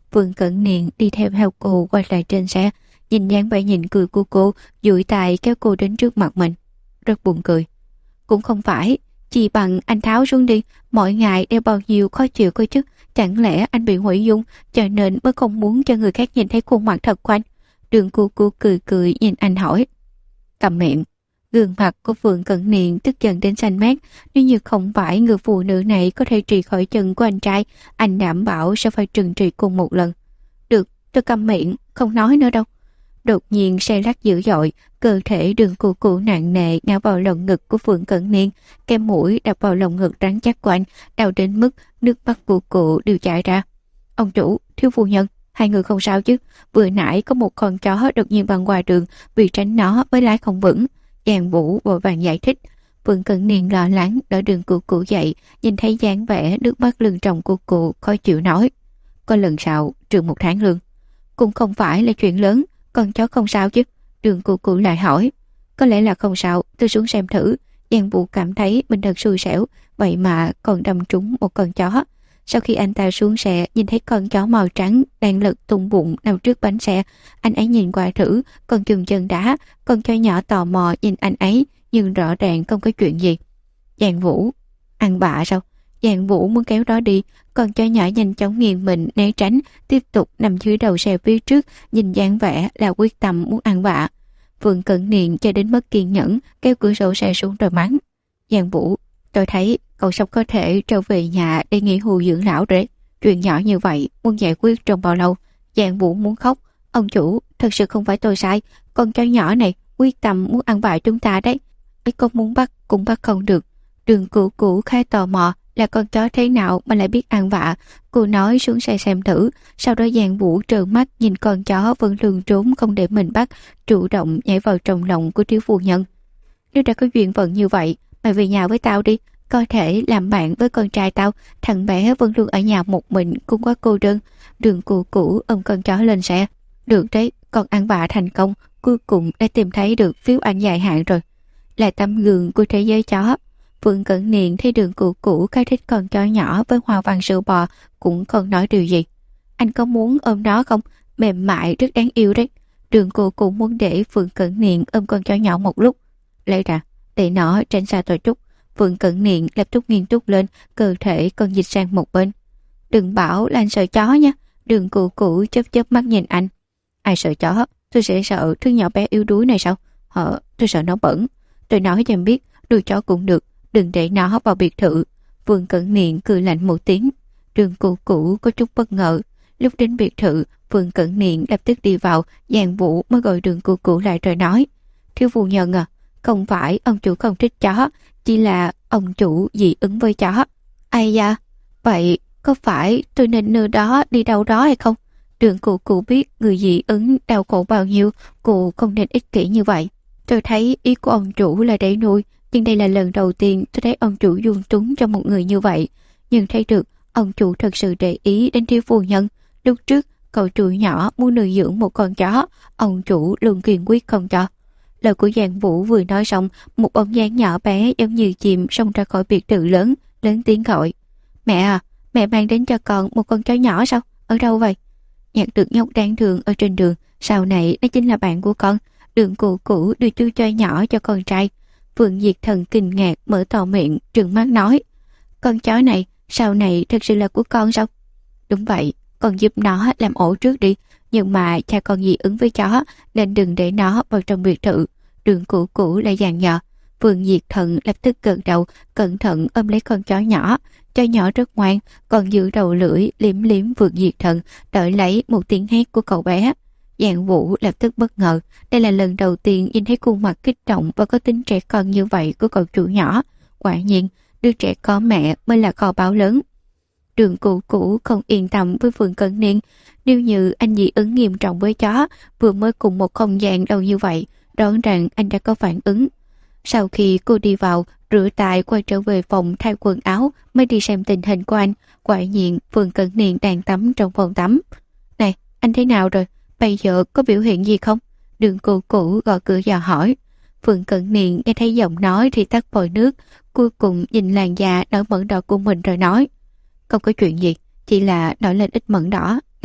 Vương Cẩn Niên đi theo cô quay lại trên xe, nhìn dáng vẻ nhìn cười của cô, duỗi tay kéo cô đến trước mặt mình. Rất buồn cười. Cũng không phải, chỉ bằng anh tháo xuống đi, mỗi ngày đeo bao nhiêu khó chịu cơ chứ. Chẳng lẽ anh bị hủy dung cho nên mới không muốn cho người khác nhìn thấy khuôn mặt thật của anh? Đường cô cười cười nhìn anh hỏi. Cầm miệng. Gương mặt của Vương Cẩn Niên tức giận đến xanh mét. Nếu như không phải người phụ nữ này có thể trị khỏi chân của anh trai, anh đảm bảo sẽ phải trừng trị cùng một lần. Được, tôi cầm miệng, không nói nữa đâu. Đột nhiên say lắc dữ dội, cơ thể Đường cô nặng nề ngã vào lồng ngực của Vương Cẩn Niên, cái mũi đập vào lồng ngực rắn chắc của anh, đau đến mức nước mắt của cụ đều chảy ra. Ông chủ, thiếu phu nhân, hai người không sao chứ? Vừa nãy có một con chó đột nhiên băng qua đường, vì tránh nó mới lái không vững. Giang Vũ vội vàng giải thích. Vương Cẩn Niên lo lắng đỡ Đường cụ dậy, nhìn thấy dáng vẻ nước mắt lưng tròng của cụ, khó chịu nói. Có lần sau trừ 1 tháng lương. Cũng không phải là chuyện lớn, con chó không sao chứ? Đường cụ lại hỏi. Có lẽ là không sao, tôi xuống xem thử. Giang Vũ cảm thấy mình thật xui xẻo, vậy mà còn đâm trúng một con chó. Sau khi anh ta xuống xe, nhìn thấy con chó màu trắng đang lật tung bụng nằm trước bánh xe, anh ấy nhìn qua thử, còn chùm chân đá, con chó nhỏ tò mò nhìn anh ấy, nhưng rõ ràng không có chuyện gì. Giang Vũ, ăn bạ sao? Giang Vũ muốn kéo đó đi, con chó nhỏ nhanh chóng nghiêng mình né tránh, tiếp tục nằm dưới đầu xe phía trước, nhìn dáng vẻ là quyết tâm muốn ăn bạ. Vương Cẩn Niên cho đến mất kiên nhẫn, kéo cửa sổ xe xuống rồi mắng. Giang Vũ, tôi thấy cậu sắp có thể trở về nhà để nghỉ hưu dưỡng lão rồi. Chuyện nhỏ như vậy muốn giải quyết trong bao lâu? Giang Vũ muốn khóc. Ông chủ, thật sự không phải tôi sai, con chó nhỏ này quyết tâm muốn ăn bại chúng ta đấy. Ấy có muốn bắt cũng bắt không được. Đường cụ khá tò mò là con chó thế nào mà lại biết ăn vạ. Cô nói xuống xe xem thử. Sau đó Giang Vũ trợn mắt nhìn con chó vẫn lường trốn không để mình bắt, chủ động nhảy vào trong lòng của thiếu phu nhân. Nếu đã có duyên phận như vậy, mày về nhà với tao đi, có thể làm bạn với con trai tao. Thằng bé vẫn luôn ở nhà một mình cũng quá cô đơn. Đường cụ ôm con chó lên xe. Được đấy, con ăn vạ thành công, cuối cùng đã tìm thấy được phiếu ăn dài hạn rồi. Là tấm gương của thế giới chó. Vương Cẩn Niên thấy Đường cụ khá thích con chó nhỏ với hoa văn sữa bò, cũng không nói điều gì. Anh có muốn ôm nó không? Mềm mại rất đáng yêu đấy. Đường cụ muốn để Vương Cẩn Niên ôm con chó nhỏ một lúc. Lấy ra, để nó tránh xa tôi chút. Vương Cẩn Niên lập tức nghiêm túc lên, cơ thể còn dịch sang một bên. Đừng bảo là anh sợ chó nha. Đường cụ chớp mắt nhìn anh. Ai sợ chó? Tôi sẽ sợ thứ nhỏ bé yếu đuối này sao? Tôi sợ nó bẩn. Tôi nói cho em biết, nuôi chó cũng được, đừng để nó vào biệt thự. Vương Cẩn Niên cười lạnh một tiếng. Đường cụ có chút bất ngờ. Lúc đến biệt thự, Vương Cẩn Niên lập tức đi vào, Giang Vũ mới gọi Đường cụ lại rồi nói. Thiếu phu nhân à, không phải ông chủ không thích chó, chỉ là ông chủ dị ứng với chó. Ai da, vậy có phải tôi nên đưa đó đi đâu đó hay không? Đường cụ biết người dị ứng đau khổ bao nhiêu, cụ không nên ích kỷ như vậy. Tôi thấy ý của ông chủ là để nuôi, nhưng đây là lần đầu tiên tôi thấy ông chủ dung túng cho một người như vậy. Nhưng thấy được ông chủ thật sự để ý đến thiếu phu nhân. Lúc trước cậu chủ nhỏ muốn nuôi dưỡng một con chó, ông chủ luôn kiên quyết không cho. Lời của Giang Vũ vừa nói xong, một bóng dáng nhỏ bé giống như chìm xông ra khỏi biệt thự lớn tiếng gọi. Mẹ à, mẹ mang đến cho con một con chó nhỏ sao? Ở đâu vậy? Nhặt được nhóc đáng thương ở trên đường, sau này nó chính là bạn của con. Đường cụ đưa chú chó nhỏ cho con trai. Vương Diệt Thần kinh ngạc mở to miệng, trừng mắt nói. Con chó này, sau này thật sự là của con sao? Đúng vậy, con giúp nó làm ổ trước đi. Nhưng mà cha con dị ứng với chó, nên đừng để nó vào trong biệt thự. Đường cụ lại dàn dò. Vương Diệt Thần lập tức gật đầu, cẩn thận ôm lấy con chó nhỏ. Chó nhỏ rất ngoan, còn giữ đầu lưỡi liếm Vương Diệt Thần, đợi lấy một tiếng hét của cậu bé. Giang Vũ lập tức bất ngờ. Đây là lần đầu tiên nhìn thấy khuôn mặt kích động và có tính trẻ con như vậy của cậu chủ nhỏ. Quả nhiên, đứa trẻ có mẹ mới là kho báu lớn. Đường cụ không yên tâm với Vương Cẩn Niên. Nếu như anh dị ứng nghiêm trọng với chó, vừa mới cùng một không gian đâu như vậy, đoán rằng anh đã có phản ứng. Sau khi cô đi vào, rửa tay quay trở về phòng thay quần áo, mới đi xem tình hình của anh. Quả nhiên, Vương Cẩn Niên đang tắm trong phòng tắm. Này, anh thế nào rồi? Bây giờ có biểu hiện gì không? Đường cụ gõ cửa dò hỏi. Vương Cẩn Niên nghe thấy giọng nói thì tắt vòi nước, cuối cùng nhìn làn da nổi mẩn đỏ của mình rồi nói. Không có chuyện gì, chỉ là nổi lên ít mẩn đỏ,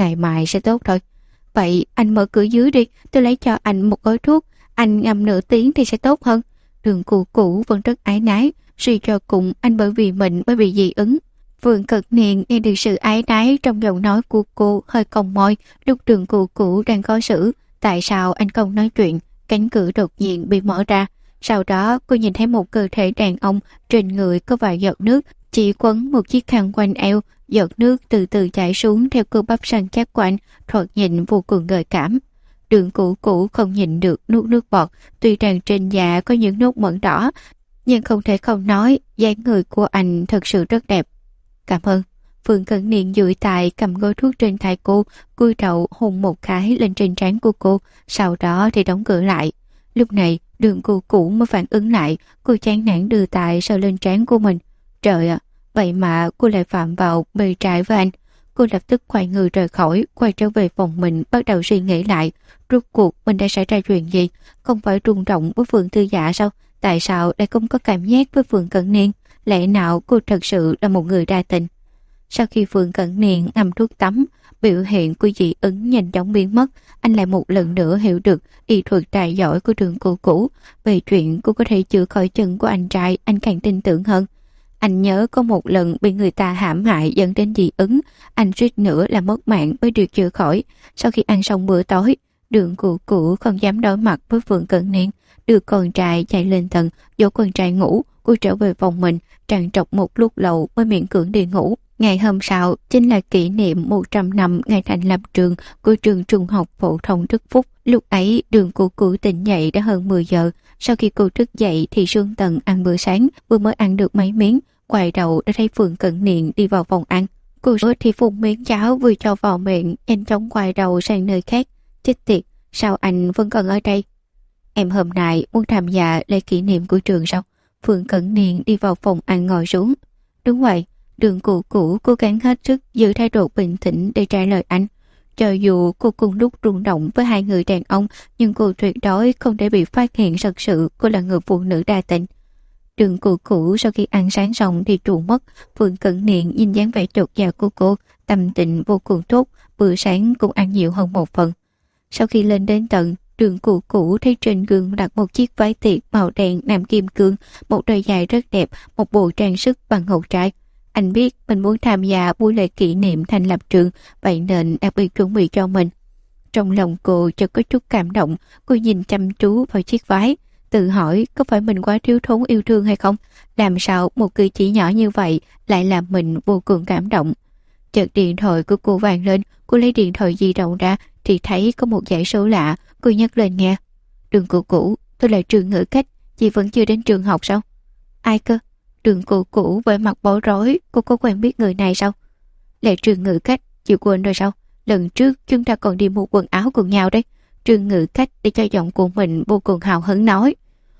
ngày mai sẽ tốt thôi. Vậy anh mở cửa dưới đi, tôi lấy cho anh một gói thuốc, anh ngâm nửa tiếng thì sẽ tốt hơn. Đường Cụ Cụ vẫn rất ái nái, suy cho cùng anh bởi vì mình mới bị dị ứng. Vương Cận Niên nghe được sự ái nái trong giọng nói của cô hơi cong môi. Lúc Đường Cụ Cụ đang khó xử, tại sao anh không nói chuyện? Cánh cửa đột nhiên bị mở ra. Sau đó cô nhìn thấy một cơ thể đàn ông, trên người có vài giọt nước, chỉ quấn một chiếc khăn quanh eo. Giọt nước từ từ chảy xuống theo cơ bắp săn chắc của anh, thoạt nhìn vô cùng gợi cảm. Đường Cụ Cụ không nhịn được nuốt nước bọt. Tuy rằng trên da có những nốt mẩn đỏ, nhưng không thể không nói dáng người của anh thật sự rất đẹp. Cảm ơn. Phương Cẩn Niên duỗi tay cầm gói thuốc trên tay cô, cúi đầu hôn một cái lên trên trán của cô, sau đó thì đóng cửa lại. Lúc này Đường Cụ Cụ mới phản ứng lại, cô chán nản đưa tay sờ lên trán của mình. Trời ạ, vậy mà cô lại phạm vào bề trái với anh. Cô lập tức quay người rời khỏi, quay trở về phòng mình, bắt đầu suy nghĩ lại. Rốt cuộc mình đã xảy ra chuyện gì? Không phải rung động với Phương Tư Dạ sao? Tại sao lại không có cảm giác với Phương Cẩn Niên? Lẽ nào cô thật sự là một người đa tình? Sau khi Phương Cẩn Niên ngâm thuốc tắm, biểu hiện của dị ứng nhanh chóng biến mất, anh lại một lần nữa hiểu được y thuật tài giỏi của Đường Cụ Cụ. Về chuyện cô có thể chữa khỏi chân của anh trai, anh càng tin tưởng hơn. Anh nhớ có một lần bị người ta hãm hại dẫn đến dị ứng, anh suýt nữa là mất mạng mới được chữa khỏi. Sau khi ăn xong bữa tối, Đường Cụ Cụ không dám đối mặt với Phương Cẩn Niên, đưa con trai chạy lên tầng, dỗ con trai ngủ. Cô trở về phòng mình, trằn trọc một lúc lâu mới miễn cưỡng đi ngủ. Ngày hôm sau chính là kỷ niệm 100 năm ngày thành lập trường của trường trung học phổ thông Đức Phúc. Lúc ấy Đường Cụ Cụ tỉnh dậy đã hơn 10 giờ. Sau khi cô thức dậy thì xuống tầng ăn bữa sáng, vừa mới ăn được mấy miếng, quay đầu đã thấy Phương Cẩn Niên đi vào phòng ăn. Cô thì phun miếng cháo vừa cho vào miệng, nhanh chóng quay đầu sang nơi khác. Chết tiệt, sao anh vẫn còn ở đây? Em hôm nay muốn tham gia lễ kỷ niệm của trường sao? Phương Cẩn Niên đi vào phòng ăn ngồi xuống. Đúng vậy. Đường Cụ Cụ cố gắng hết sức giữ thái độ bình tĩnh để trả lời anh. Cho dù cô cùng lúc rung động với hai người đàn ông, nhưng cô tuyệt đối không để bị phát hiện thật sự cô là người phụ nữ đa tình. Đường Cụ Cụ sau khi ăn sáng xong thì trụ mất. Phương Cẩn Niên nhìn dáng vẻ chột dạ của cô, tâm tình vô cùng tốt, bữa sáng cũng ăn nhiều hơn một phần. Sau khi lên đến tầng, Đường Cụ Cụ thấy trên gương đặt một chiếc váy tiệc màu đen nam kim cương, một đôi giày rất đẹp, một bộ trang sức bằng ngọc trai. Anh biết mình muốn tham gia buổi lễ kỷ niệm thành lập trường, vậy nên đặc biệt chuẩn bị cho mình. Trong lòng cô chợt có chút cảm động, cô nhìn chăm chú vào chiếc váy, tự hỏi có phải mình quá thiếu thốn yêu thương hay không? Làm sao một cử chỉ nhỏ như vậy lại làm mình vô cùng cảm động? Chợt điện thoại của cô vang lên, cô lấy điện thoại di động ra thì thấy có một dãy số lạ, cô nhấc lên nghe. Đường Cụ Cụ, tôi là Trường Ngữ Cách, chị vẫn chưa đến trường học sao? Ai cơ? Đường Cụ Cụ với mặt bối rối, cô có quen biết người này sao? Là Trường Ngữ Cách, chị quên rồi sao? Lần trước chúng ta còn đi mua quần áo cùng nhau đấy. Trường Ngữ Cách để cho giọng của mình vô cùng hào hứng nói.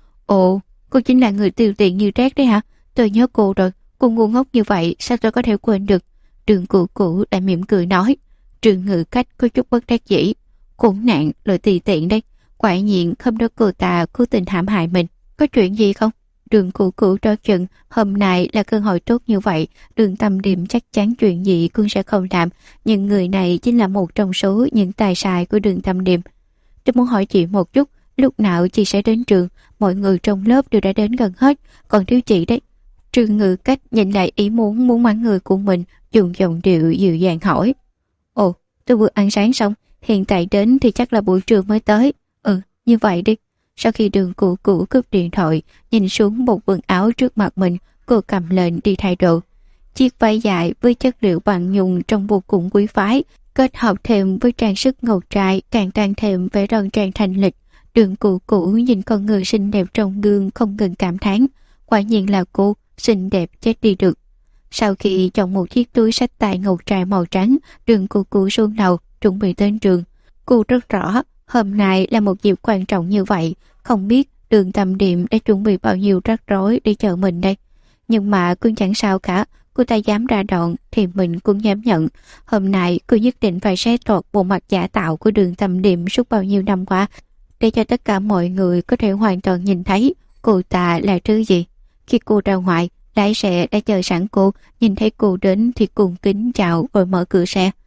Ồ, cô chính là người tiêu tiền như rác đấy hả? Tôi nhớ cô rồi, cô ngu ngốc như vậy sao tôi có thể quên được? Đường Cụ Cụ đã mỉm cười nói. Trường Ngữ Cách có chút bất đắc dĩ. Khốn nạn, lời tùy tiện đây. Quả nhiên hôm đó cô ta cố tình hãm hại mình. Có chuyện gì không? Đường Cụ Cụ cho chừng hôm nay là cơ hội tốt như vậy, Đường Tâm Điềm chắc chắn chuyện gì cũng sẽ không làm, nhưng người này chính là một trong số những tài sai của Đường Tâm Điềm. Tôi muốn hỏi chị một chút, lúc nào chị sẽ đến trường? Mọi người trong lớp đều đã đến gần hết, còn thiếu chị đấy. Trường Ngữ Cách nhìn lại ý muốn mắng người của mình, dùng giọng điệu dịu dàng hỏi. Ồ, tôi vừa ăn sáng xong, hiện tại đến thì chắc là buổi trưa mới tới. Ừ, như vậy đi. Sau khi Đường Cụ Cụ cướp điện thoại, nhìn xuống một quần áo trước mặt mình, cô cầm lên đi thay đồ. Chiếc váy dài với chất liệu bằng nhung trông vô cùng quý phái, kết hợp thêm với trang sức ngọc trai càng tăng thêm vẻ đoan trang thanh lịch. Đường Cụ Cụ nhìn con người xinh đẹp trong gương không ngừng cảm thán, quả nhiên là cô, xinh đẹp chết đi được. Sau khi chọn một chiếc túi xách tay ngọc trai màu trắng, Đường Cụ Cụ xuống lầu chuẩn bị đến trường. Cô rất rõ hôm nay là một dịp quan trọng như vậy, không biết Đường Tâm Điềm đã chuẩn bị bao nhiêu rắc rối để chờ mình đây. Nhưng mà cũng chẳng sao cả, cô ta dám ra đòn thì mình cũng dám nhận. Hôm nay cô nhất định phải xé toạc bộ mặt giả tạo của Đường Tâm Điềm suốt bao nhiêu năm qua, để cho tất cả mọi người có thể hoàn toàn nhìn thấy cô ta là thứ gì. Khi cô ra ngoài, lái xe đã chờ sẵn cô, nhìn thấy cô đến thì cùng kính chào rồi mở cửa xe.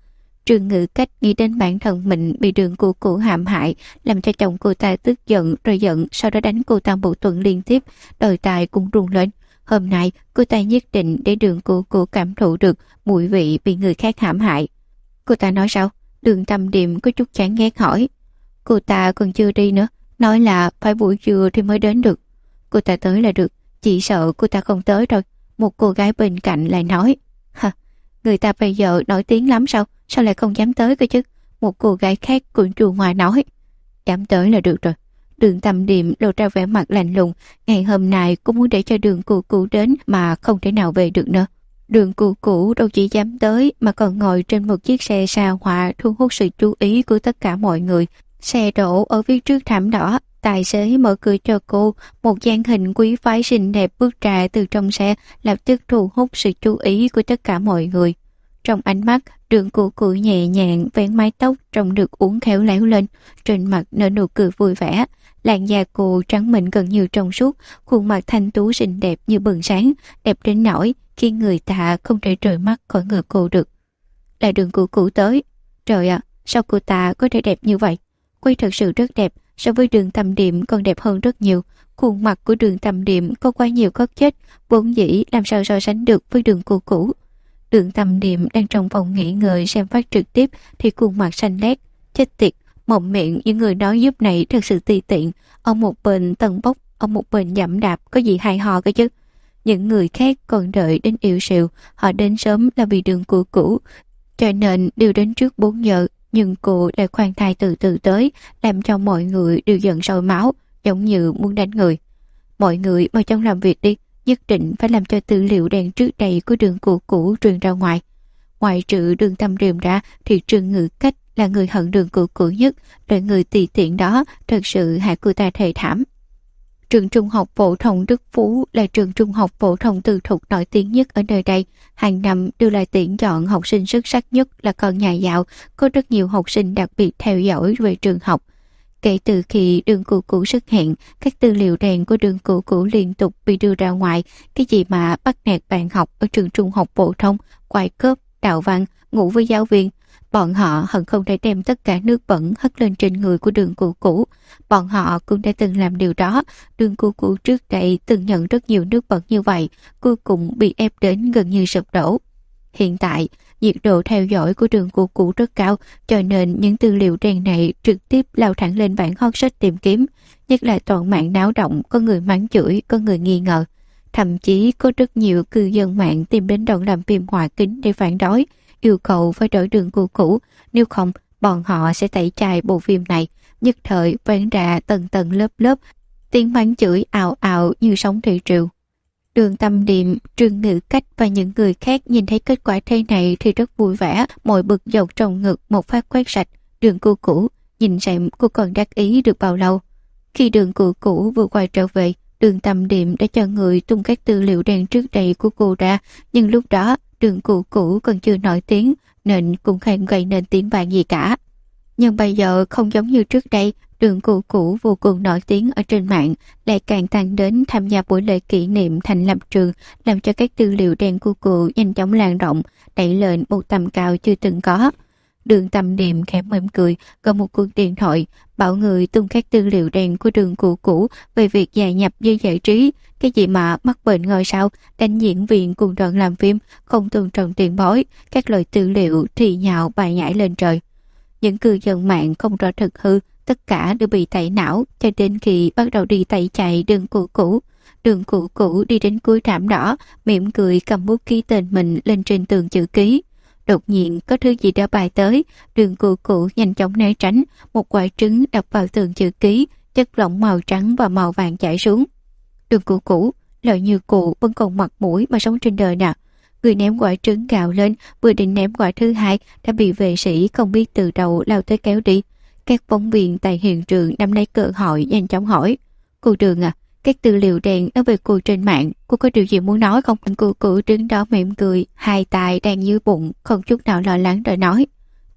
Trương Ngự Cách nghĩ đến bản thân mình bị Đường Cửu Cửu hãm hại, làm cho chồng cô ta tức giận rồi giận, sau đó đánh cô ta một tuần liên tiếp, đôi tai cũng run lên. Hôm nay cô ta nhất định để Đường Cửu Cửu cảm thụ được mùi vị bị người khác hãm hại. Cô ta nói sao? Đường Tâm Điềm có chút chán ghét hỏi. Cô ta còn chưa đi nữa, nói là phải buổi trưa thì mới đến được. Cô ta tới là được, chỉ sợ cô ta không tới rồi. Một cô gái bên cạnh lại nói, hả, người ta bây giờ nổi tiếng lắm sao? Sao lại không dám tới cơ chứ? Một cô gái khác cũng chù ngoài nói, dám tới là được rồi. Đường Tâm Điềm lộ ra vẻ mặt lạnh lùng, ngày hôm nay cô muốn để cho Đường Cửu Cửu đến mà không thể nào về được nữa. Đường Cửu Cửu đâu chỉ dám tới mà còn ngồi trên một chiếc xe xa hoa thu hút sự chú ý của tất cả mọi người. Xe đổ ở phía trước thảm đỏ, tài xế mở cửa cho cô, một dáng hình quý phái xinh đẹp bước ra từ trong xe, lập tức thu hút sự chú ý của tất cả mọi người. Trong ánh mắt, Đường Cửu Cửu nhẹ nhàng vén mái tóc trông được uốn khéo léo lên, trên mặt nở nụ cười vui vẻ. Làn da cô trắng mịn gần như trong suốt, khuôn mặt thanh tú xinh đẹp như bừng sáng, đẹp đến nỗi khi người ta không thể rời mắt khỏi người cô được. Là Đường Cửu Cửu tới. Trời ạ, sao cô ta có thể đẹp như vậy? Cô thật sự rất đẹp, so với Đường Tâm Điềm còn đẹp hơn rất nhiều. Khuôn mặt của Đường Tâm Điềm có quá nhiều góc chết, vốn dĩ làm sao so sánh được với Đường Cửu Cửu. Đường Tâm Điềm đang trong phòng nghỉ ngơi xem phát trực tiếp thì khuôn mặt xanh lét, chết tiệt, mộng miệng những người nói giúp này thật sự tùy tiện. Ông một bên tần bốc, ông một bên dẫm đạp, có gì hay ho cơ chứ? Những người khác còn đợi đến yếu xìu, họ đến sớm là vì Đường Cửu Cửu, cho nên đều đến trước 4 giờ, nhưng cô lại khoan thai từ từ tới, làm cho mọi người đều giận sôi máu, giống như muốn đánh người. Mọi người mau chóng làm việc đi, nhất định phải làm cho tư liệu đen trước đây của Đường Cửu Cửu truyền ra ngoài. Ngoài trừ Đường Tâm Điềm ra thì Trương Ngự Cách là người hận Đường Cửu Cửu nhất, loại người tùy tiện đó thật sự hại cô ta thê thảm. Trường trung học phổ thông Đức Phú là trường trung học phổ thông tư thục nổi tiếng nhất ở nơi đây. Hàng năm đều là tuyển chọn học sinh xuất sắc nhất là con nhà giàu, có rất nhiều học sinh đặc biệt theo dõi về trường học. Kể từ khi Đường Cửu Cửu xuất hiện, các tư liệu đen của Đường Cửu Cửu liên tục bị đưa ra ngoài. Cái gì mà bắt nạt bạn học ở trường trung học phổ thông, quậy cướp, đạo văn, ngủ với giáo viên. Bọn họ hận không thể đem tất cả nước bẩn hất lên trên người của Đường Cửu Cửu. Bọn họ cũng đã từng làm điều đó. Đường Cửu Cửu trước đây từng nhận rất nhiều nước bẩn như vậy, cuối cùng bị ép đến gần như sụp đổ. Hiện tại, nhiệt độ theo dõi của Đường Cửu Cửu rất cao, cho nên những tư liệu đen này trực tiếp lao thẳng lên bảng hot search tìm kiếm. Nhất là toàn mạng náo động, có người mắng chửi, có người nghi ngờ. Thậm chí có rất nhiều cư dân mạng tìm đến đoàn làm phim Hòa Kính để phản đối, yêu cầu phải đổi Đường Cửu Cửu, nếu không bọn họ sẽ tẩy chay bộ phim này. Nhất thời vang ra tầng tầng lớp lớp, tiếng mắng chửi ào ào như sóng thủy triều. Đường Tâm Điềm, Trương Ngự Cách và những người khác nhìn thấy kết quả thế này thì rất vui vẻ, mỗi bực dọc trong ngực một phát quét sạch. Đường Cửu Cửu, nhìn xem cô còn đắc ý được bao lâu. Khi Đường Cửu Cửu vừa quay trở về, Đường Tâm Điềm đã cho người tung các tư liệu đen trước đây của cô ra, nhưng lúc đó Đường Cửu Cửu còn chưa nổi tiếng nên cũng không gây nên tiếng vang gì cả. Nhưng bây giờ không giống như trước đây, Đường Cửu Cửu vô cùng nổi tiếng ở trên mạng, lại càng tăng đến tham gia buổi lễ kỷ niệm thành lập trường, làm cho các tư liệu đen của cô nhanh chóng lan rộng, đẩy lên một tầm cao chưa từng có. Đường Tâm Điềm khẽ mỉm cười, gọi một cuộc điện thoại, bảo người tung các tư liệu đen của Đường Cửu Cửu về việc gia nhập giới giải trí. Cái gì mà mắc bệnh ngôi sao, đánh diễn viên cùng đoàn làm phim, không tôn trọng tiền bối, các loại tư liệu thì nhạo bài nhảy lên trời. Những cư dân mạng không rõ thực hư, tất cả đều bị tẩy não, cho đến khi bắt đầu đi tẩy chạy Đường Cửu Cửu. Đường Cửu Cửu đi đến cuối thảm đỏ, mỉm cười cầm bút ký tên mình lên trên tường chữ ký. Đột nhiên có thứ gì đó bay tới, Đường Cửu Cửu nhanh chóng né tránh, một quả trứng đập vào tường chữ ký, chất lỏng màu trắng và màu vàng chảy xuống. Đường Cửu Cửu, lợi như cụ vẫn còn mặt mũi mà sống trên đời nào. Người ném quả trứng gào lên, vừa định ném quả thứ hai đã bị vệ sĩ không biết từ đầu lao tới kéo đi. Các phóng viên tại hiện trường nắm lấy cơ hội nhanh chóng hỏi, cô Đường à, các tư liệu đen nói về cô trên mạng, cô có điều gì muốn nói không? Cô Cửu đứng đó mỉm cười, hai tay đang dưới bụng, không chút nào lo lắng rồi nói,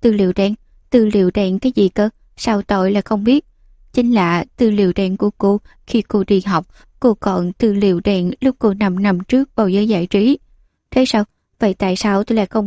tư liệu đen cái gì cơ? Sao tôi là không biết? Chính là tư liệu đen của cô khi cô đi học, cô còn tư liệu đen lúc cô 5 năm trước vào giới giải trí. Thế sao? Vậy tại sao tôi lại không biết?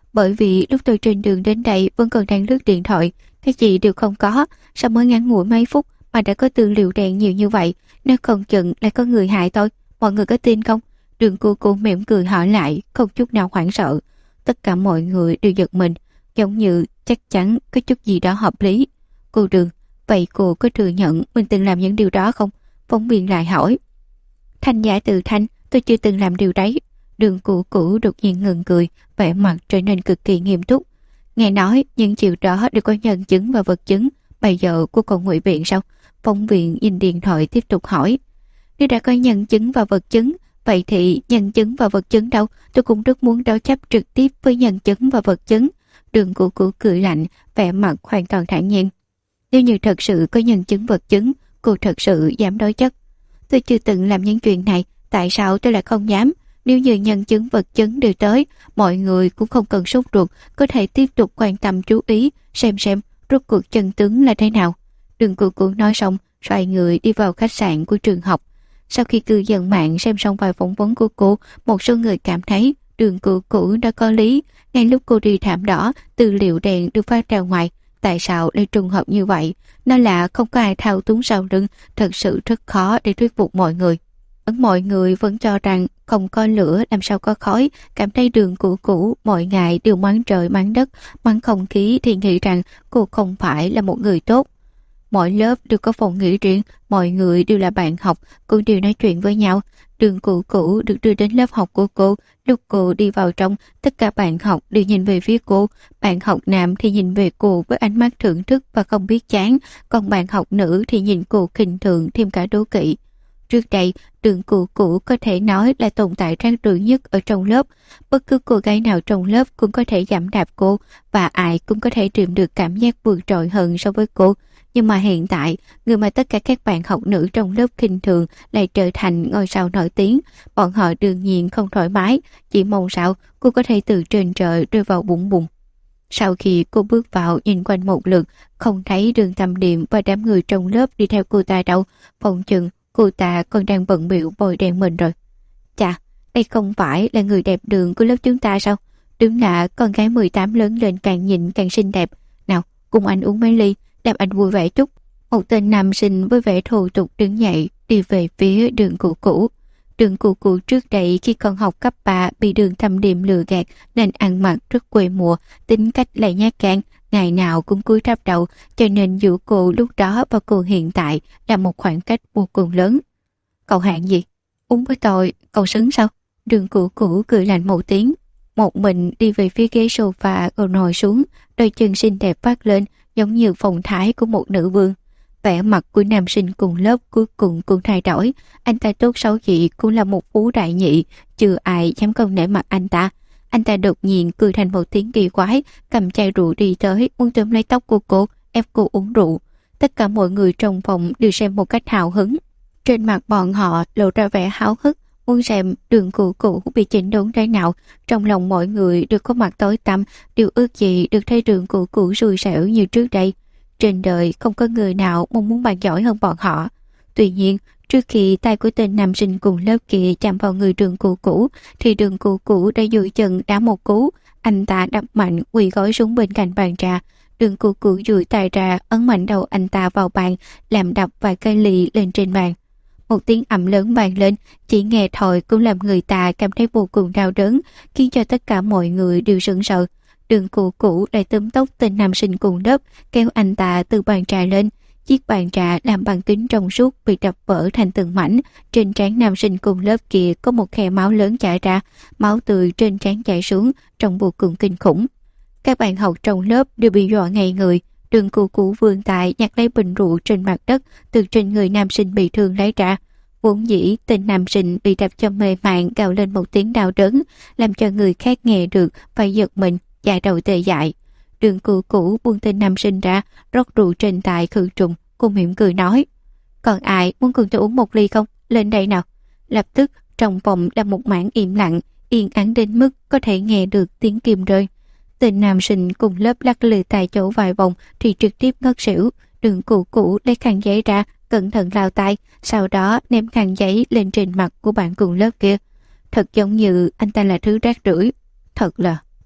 bởi vì lúc tôi trên đường đến đây vẫn còn đang lướt điện thoại, cái gì đều không có, sao mới ngắn ngủi mấy phút mà đã có tư liệu đen nhiều như vậy, nếu không chừng lại có người hại tôi, mọi người có tin không? Đường cô mỉm cười hỏi lại, không chút nào hoảng sợ. Tất cả mọi người đều giật mình, giống như chắc chắn có chút gì đó hợp lý. Cô Đường, vậy cô có thừa nhận mình từng làm những điều đó không? Phóng viên lại hỏi. Thanh giả từ thanh, tôi chưa từng làm điều đấy. Đường Cũ đột nhiên ngừng cười, vẻ mặt trở nên cực kỳ nghiêm túc. Nghe nói những chiều đó đều có nhân chứng và vật chứng, bây giờ cô còn ngụy biện sao? Phóng viên nhìn điện thoại tiếp tục hỏi. Nếu đã có nhân chứng và vật chứng, vậy thì nhân chứng và vật chứng đâu? Tôi cũng rất muốn đối chấp trực tiếp với nhân chứng và vật chứng. Đường Cũ cười lạnh, vẻ mặt hoàn toàn thản nhiên. Nếu như thật sự có nhân chứng vật chứng, cô thật sự dám đối chất. Tôi chưa từng làm những chuyện này, tại sao tôi lại không dám? Nếu như nhân chứng vật chứng đều tới, mọi người cũng không cần sốt ruột, có thể tiếp tục quan tâm chú ý, xem rốt cuộc chân tướng là thế nào. Đường Cũ nói xong, xoay người đi vào khách sạn của trường học. Sau khi cư dân mạng xem xong bài phỏng vấn của cô, một số người cảm thấy Đường Cũ đã có lý. Ngay lúc cô đi thảm đỏ, tư liệu đen được phát ra ngoài. Tại sao lại trùng hợp như vậy? Nó là không có ai thao túng sau lưng, thật sự rất khó để thuyết phục mọi người. Mọi người vẫn cho rằng không có lửa làm sao có khói, cảm thấy Đường Cũ mọi ngày đều mắng trời mắng đất, mắng không khí thì nghĩ rằng cô không phải là một người tốt. Mỗi lớp đều có phòng nghỉ riêng, mọi người đều là bạn học, cũng đều nói chuyện với nhau. Đường Cũ được đưa đến lớp học của cô, lúc cô đi vào trong, tất cả bạn học đều nhìn về phía cô. Bạn học nam thì nhìn về cô với ánh mắt thưởng thức và không biết chán, còn bạn học nữ thì nhìn cô khinh thường thêm cả đố kỵ. Trước đây, Đường Cũ có thể nói là tồn tại rác rưởi nhất ở trong lớp. Bất cứ cô gái nào trong lớp cũng có thể giẫm đạp cô, và ai cũng có thể tìm được cảm giác vượt trội hơn so với cô. Nhưng mà hiện tại, người mà tất cả các bạn học nữ trong lớp khinh thường lại trở thành ngôi sao nổi tiếng. Bọn họ đương nhiên không thoải mái, chỉ mong sao cô có thể từ trên trời rơi vào bụng bùn. Sau khi cô bước vào nhìn quanh một lượt, không thấy Đường Tâm Điềm và đám người trong lớp đi theo cô ta đâu, phòng chừng cô ta còn đang bận bịu bôi đen mình rồi. Chà, đây không phải là người đẹp đường của lớp chúng ta sao? Đúng là con gái 18 lớn lên càng nhìn càng xinh đẹp. Nào, cùng anh uống mấy ly, làm anh vui vẻ chút. Một tên nam sinh với vẻ thô tục đứng dậy đi về phía Đường Cũ. Đường Cũ trước đây khi còn học cấp 3 bị Đường Tâm Điềm lừa gạt nên ăn mặc rất quê mùa, tính cách lại nhát gan, ngày nào cũng cúi thấp đầu, cho nên giữa cô lúc đó và cô hiện tại là một khoảng cách vô cùng lớn. Cậu hạng gì? Uống với tôi, cậu xứng sao? Đường Cũ cười lạnh một tiếng, một mình đi về phía ghế sofa rồi ngồi xuống, đôi chân xinh đẹp vắt lên giống như phong thái của một nữ vương. Vẻ mặt của nam sinh cùng lớp cuối cùng cũng thay đổi. Anh ta tốt xấu gì cũng là một phú đại nhị, chưa ai dám không nể mặt anh ta. Anh ta đột nhiên cười thành một tiếng kỳ quái, cầm chai rượu đi tới muốn túm lấy tóc của cô, ép cô uống rượu. Tất cả mọi người trong phòng đều xem một cách hào hứng. Trên mặt bọn họ lộ ra vẻ háo hức, muốn xem Đường Cũ bị chỉnh đốn thế nào. Trong lòng mọi người đều có mặt tối tăm, đều ước gì được thấy Đường Cũ xui xẻo như trước đây. Trên đời không có người nào mong muốn bạn giỏi hơn bọn họ. Tuy nhiên, trước khi tay của tên nam sinh cùng lớp kia chạm vào người Đường Cũ thì Đường Cũ đã duỗi chân đá một cú. Anh ta đập mạnh quỳ gối xuống bên cạnh bàn trà. Đường Cũ duỗi tay ra ấn mạnh đầu anh ta vào bàn, làm đập vài cây ly lên trên bàn. Một tiếng ầm lớn vang lên, chỉ nghe thôi cũng làm người ta cảm thấy vô cùng đau đớn, khiến cho tất cả mọi người đều sững sờ. Đường Cũ lại túm tóc tên nam sinh cùng lớp, kéo anh ta từ bàn trà lên. Chiếc bàn trà làm bằng kính trong suốt bị đập vỡ thành từng mảnh. Trên trán nam sinh cùng lớp kia có một khe máu lớn chảy ra, máu từ trên trán chảy xuống, trông vô cùng kinh khủng. Các bạn học trong lớp đều bị dọa ngay người. Đường Cũ vươn tay nhặt lấy bình rượu trên mặt đất từ trên người nam sinh bị thương lấy ra. Vốn dĩ tên nam sinh bị đập cho mê man gào lên một tiếng đau đớn, làm cho người khác nghe được phải giật mình, da đầu tê dại. Đường Cũ buông tên nam sinh ra, rót rượu trên tay khử trùng. Cô mỉm cười nói: còn ai muốn cùng tôi uống một ly không? Lên đây nào. Lập tức trong phòng là một mảng im lặng, yên ắng đến mức có thể nghe được tiếng kim rơi. Tên nam sinh cùng lớp lắc lư tại chỗ vài vòng thì trực tiếp ngất xỉu. Đường Cũ lấy khăn giấy ra, cẩn thận lau tay, sau đó ném khăn giấy lên trên mặt của bạn cùng lớp kia. Thật giống như anh ta là thứ rác rưởi. Thật là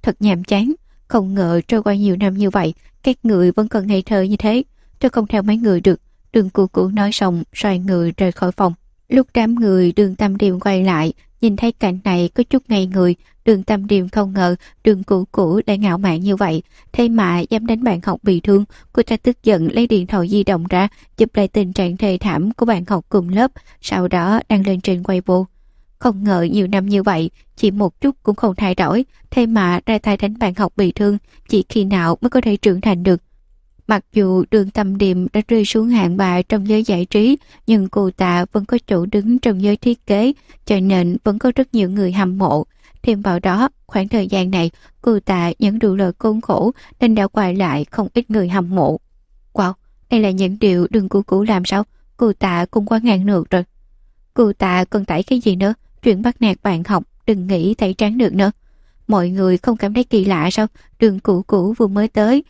thật nhàm chán. Không ngờ trôi qua nhiều năm như vậy, các người vẫn còn ngây thơ như thế. Tôi không theo mấy người được. Đường Cửu Cửu nói xong, xoay người rời khỏi phòng. Lúc đám người Đường Tam Điềm quay lại, nhìn thấy cảnh này có chút ngây người. Đường Tam Điềm không ngờ Đường Cửu Cửu lại ngạo mạn như vậy, thế mà dám đánh bạn học bị thương. Cô ta tức giận lấy điện thoại di động ra, chụp lại tình trạng thê thảm của bạn học cùng lớp, sau đó đăng lên trên Weibo. Không ngờ nhiều năm như vậy, chỉ một chút cũng không thay đổi, thế mà ra tay đánh bạn học bị thương, chỉ khi nào mới có thể trưởng thành được. Mặc dù Đường Tam Điềm đã rơi xuống hạng ba trong giới giải trí, nhưng cô ta vẫn có chỗ đứng trong giới thiết kế, cho nên vẫn có rất nhiều người hâm mộ. Thêm vào đó, khoảng thời gian này, cô ta nhận đủ lời khốn khổ nên đã quay lại không ít người hâm mộ. Wow, đây là những điều Đường Cửu Cửu làm sao? Cô ta cũng quá ngang ngược rồi. Cô ta còn tẩy cái gì nữa? Chuyện bắt nạt bạn học, đừng nghĩ tẩy trắng được nữa. Mọi người không cảm thấy kỳ lạ sao? Đường Cửu Cửu vừa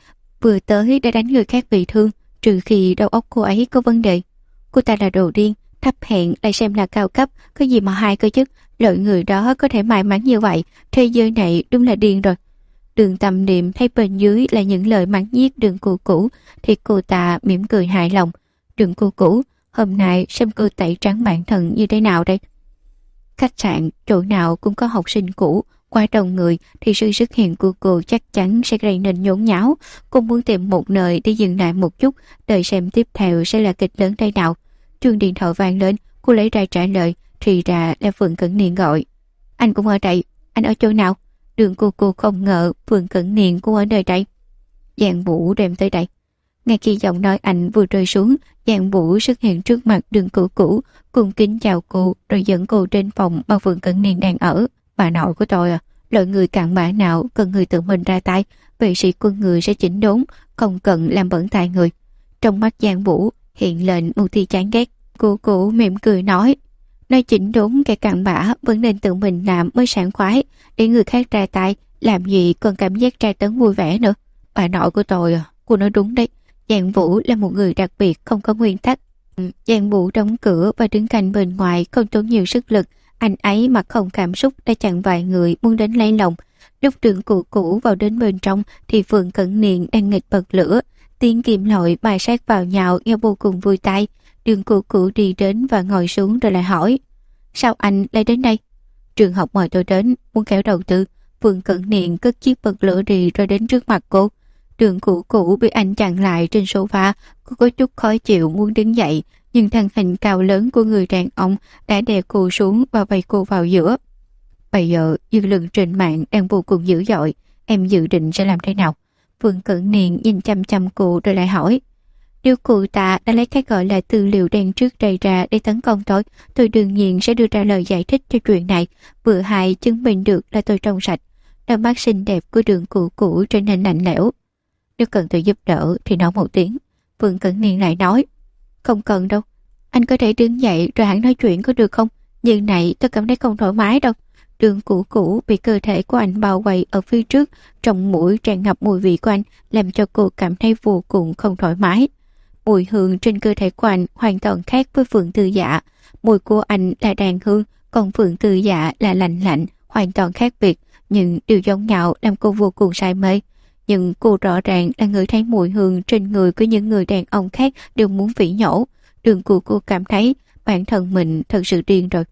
tới đã đánh người khác bị thương, trừ khi đầu óc cô ấy có vấn đề. Cô ta là đồ điên, thấp hèn lại xem là cao cấp, có gì mà hay cơ chứ. Lợi người đó có thể may mắn như vậy, thế giới này đúng là điên rồi. Đường Tam Điềm thấy bên dưới là những lời mắng nhiếc Đường Cửu Cửu thì cô ta mỉm cười hài lòng. Đường Cửu Cửu, hôm nay xem cô tẩy trắng bản thân như thế nào đây? Khách sạn chỗ nào cũng có học sinh cũ, qua đông người thì sự xuất hiện của cô chắc chắn sẽ gây nên nhốn nháo. Cô muốn tìm một nơi để dừng lại một chút, đợi xem tiếp theo sẽ là kịch lớn đây nào. Chuông điện thoại vang lên, cô lấy ra trả lời, thì ra là Phượng Cẩn Niên gọi. Anh cũng ở đây, anh ở chỗ nào? Đường cô không ngờ Phượng Cẩn Niên cũng ở nơi đây. Giang Vũ đem tới đây. Ngay khi giọng nói anh vừa rơi xuống, Giang Vũ xuất hiện trước mặt Đường Cửu Cửu, cùng kính chào cô rồi dẫn cô trên phòng mà Phượng Cẩn Niên đang ở. Bà nội của tôi à, loại người cặn bã nào cần người tự mình ra tay, vệ sĩ quân người sẽ chỉnh đốn, không cần làm bẩn tay người. Trong mắt Giang Vũ hiện lên một tia chán ghét. Cô mỉm cười nói chỉnh đốn kẻ cặn bã vẫn nên tự mình làm mới sảng khoái, để người khác ra tay làm gì còn cảm giác tra tấn vui vẻ nữa. Bà nội của tôi à, cô nói đúng đấy. Giang Vũ là một người đặc biệt, không có nguyên tắc. Giang Vũ đóng cửa và đứng cạnh bên ngoài, không tốn nhiều sức lực. Anh ấy mặt không cảm xúc đã chặn vài người muốn đến lấy lòng. Lúc Đường Cửu Cửu vào đến bên trong thì Phượng Cẩn Niên đang nghịch bật lửa, tiếng kim loại bài sát vào nhau nghe vô cùng vui tai. Đường Cửu Cửu đi đến và ngồi xuống rồi lại hỏi: sao anh lại đến đây? Trường học mời tôi đến, muốn kéo đầu tư. Phượng Cẩn Niên cất chiếc bật lửa đi rồi đến trước mặt cô. Đường Cửu Cửu bị anh chặn lại trên sofa, cô có chút khó chịu muốn đứng dậy, nhưng thân hình cao lớn của người đàn ông đã đè cô xuống và vây cô vào giữa. Bây giờ dư luận trên mạng đang vô cùng dữ dội, em dự định sẽ làm thế nào? Phượng Cẩn Niên nhìn chăm chăm cô rồi lại hỏi: nếu cô ta đã lấy cái gọi là tư liệu đen trước đây ra để tấn công tôi đương nhiên sẽ đưa ra lời giải thích cho chuyện này, vừa hay chứng minh được là tôi trong sạch. Đôi mắt xinh đẹp của Đường Cửu Cửu trở nên lạnh lẽo. Nếu cần tôi giúp đỡ thì nói một tiếng. Phượng Cẩn Niên lại nói: không cần đâu, anh có thể đứng dậy rồi hẳn nói chuyện có được không? Như này tôi cảm thấy không thoải mái đâu. Đường Cửu Cửu bị cơ thể của anh bao vây ở phía trước, trong mũi tràn ngập mùi vị của anh, làm cho cô cảm thấy vô cùng không thoải mái. Mùi hương trên cơ thể của anh hoàn toàn khác với Phượng Tư Dạ. Mùi của anh là đàn hương, còn Phượng Tư Dạ là lạnh lạnh, hoàn toàn khác biệt, nhưng điều giống nhau làm cô vô cùng say mê. Nhưng cô rõ ràng là người thấy mùi hương trên người của những người đàn ông khác đều muốn phỉ nhổ. Đường của cô cảm thấy bản thân mình thật sự điên rồi.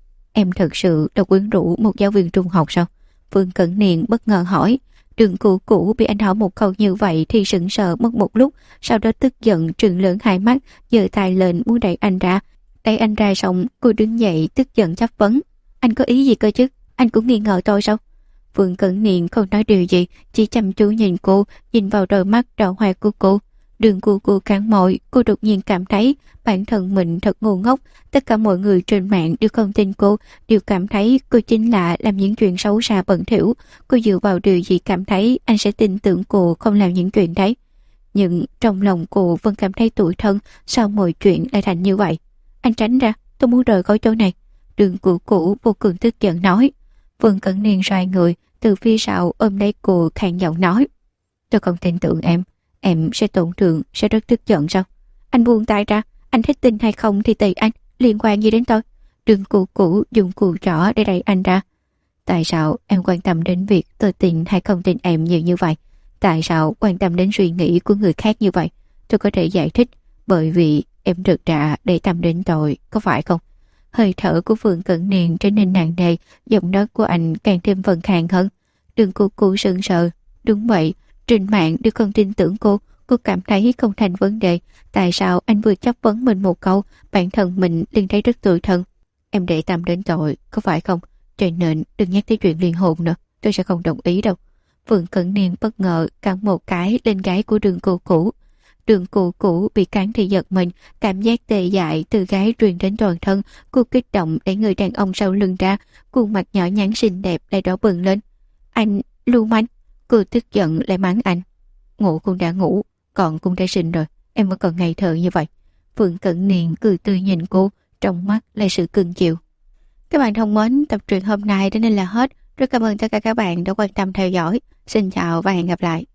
Em thật sự đã quyến rũ một giáo viên trung học sao? Phương Cẩn Niên bất ngờ hỏi. Đường Cửu bị anh hỏi một câu như vậy thì sững sờ mất một lúc, sau đó tức giận trừng lớn hai mắt, giơ tay lên muốn đẩy anh ra. Đẩy anh ra xong, cô đứng dậy tức giận chất vấn: anh có ý gì cơ chứ? Anh cũng nghi ngờ tôi sao? Phương Cẩn Niên không nói điều gì, chỉ chăm chú nhìn cô, nhìn vào đôi mắt đỏ hoe của cô. Đường cô cắn môi, cô đột nhiên cảm thấy bản thân mình thật ngu ngốc. Tất cả mọi người trên mạng đều không tin cô, đều cảm thấy cô chính là làm những chuyện xấu xa bẩn thỉu. Cô dựa vào điều gì cảm thấy anh sẽ tin tưởng cô không làm những chuyện đấy? Nhưng trong lòng cô vẫn cảm thấy tủi thân, sao mọi chuyện lại thành như vậy? Anh tránh ra, tôi muốn rời khỏi chỗ này. Đường Cửu vô cùng tức giận nói. Phương Cẩn Niên xoay người, từ phía sau ôm lấy cô khàn giọng nói: tôi không tin tưởng em sẽ tổn thương, sẽ rất tức giận sao? Anh buông tay ra, anh thích tin hay không thì tùy anh, liên quan gì đến tôi? Đường Cửu dùng cùi trỏ để đẩy anh ra. Tại sao em quan tâm đến việc tôi tin hay không tin em nhiều như vậy? Tại sao quan tâm đến suy nghĩ của người khác như vậy? Tôi có thể giải thích, bởi vì em thực ra để tâm đến tôi, có phải không? Hơi thở của Phương Cẩn Niên trở nên nặng nề, giọng nói của anh càng thêm phần khàn hơn. Đừng cô sững sờ. Đúng vậy, trên mạng đều không tin tưởng cô cảm thấy không thành vấn đề. Tại sao anh vừa chất vấn mình một câu, bản thân mình liền thấy rất tủi thân? Em để tâm đến tội, có phải không? Cho nên đừng nhắc tới chuyện liên hôn nữa, tôi sẽ không đồng ý đâu. Phương Cẩn Niên bất ngờ cắn một cái lên gáy của Đường cô cũ. Đường cô cũ bị cắn thì giật mình, cảm giác tê dại từ gáy truyền đến toàn thân. Cô kích động đẩy người đàn ông sau lưng ra, khuôn mặt nhỏ nhắn xinh đẹp lại đỏ bừng lên. Anh, lưu manh! Cô tức giận lại mắng anh. Ngủ cũng đã ngủ, còn cũng đã sinh rồi, em vẫn còn ngây thơ như vậy. Phương Cẩn Niên cười tươi nhìn cô, trong mắt là sự cưng chiều. Các bạn thân mến, tập truyện hôm nay đến đây là hết. Rất cảm ơn tất cả các bạn đã quan tâm theo dõi. Xin chào và hẹn gặp lại.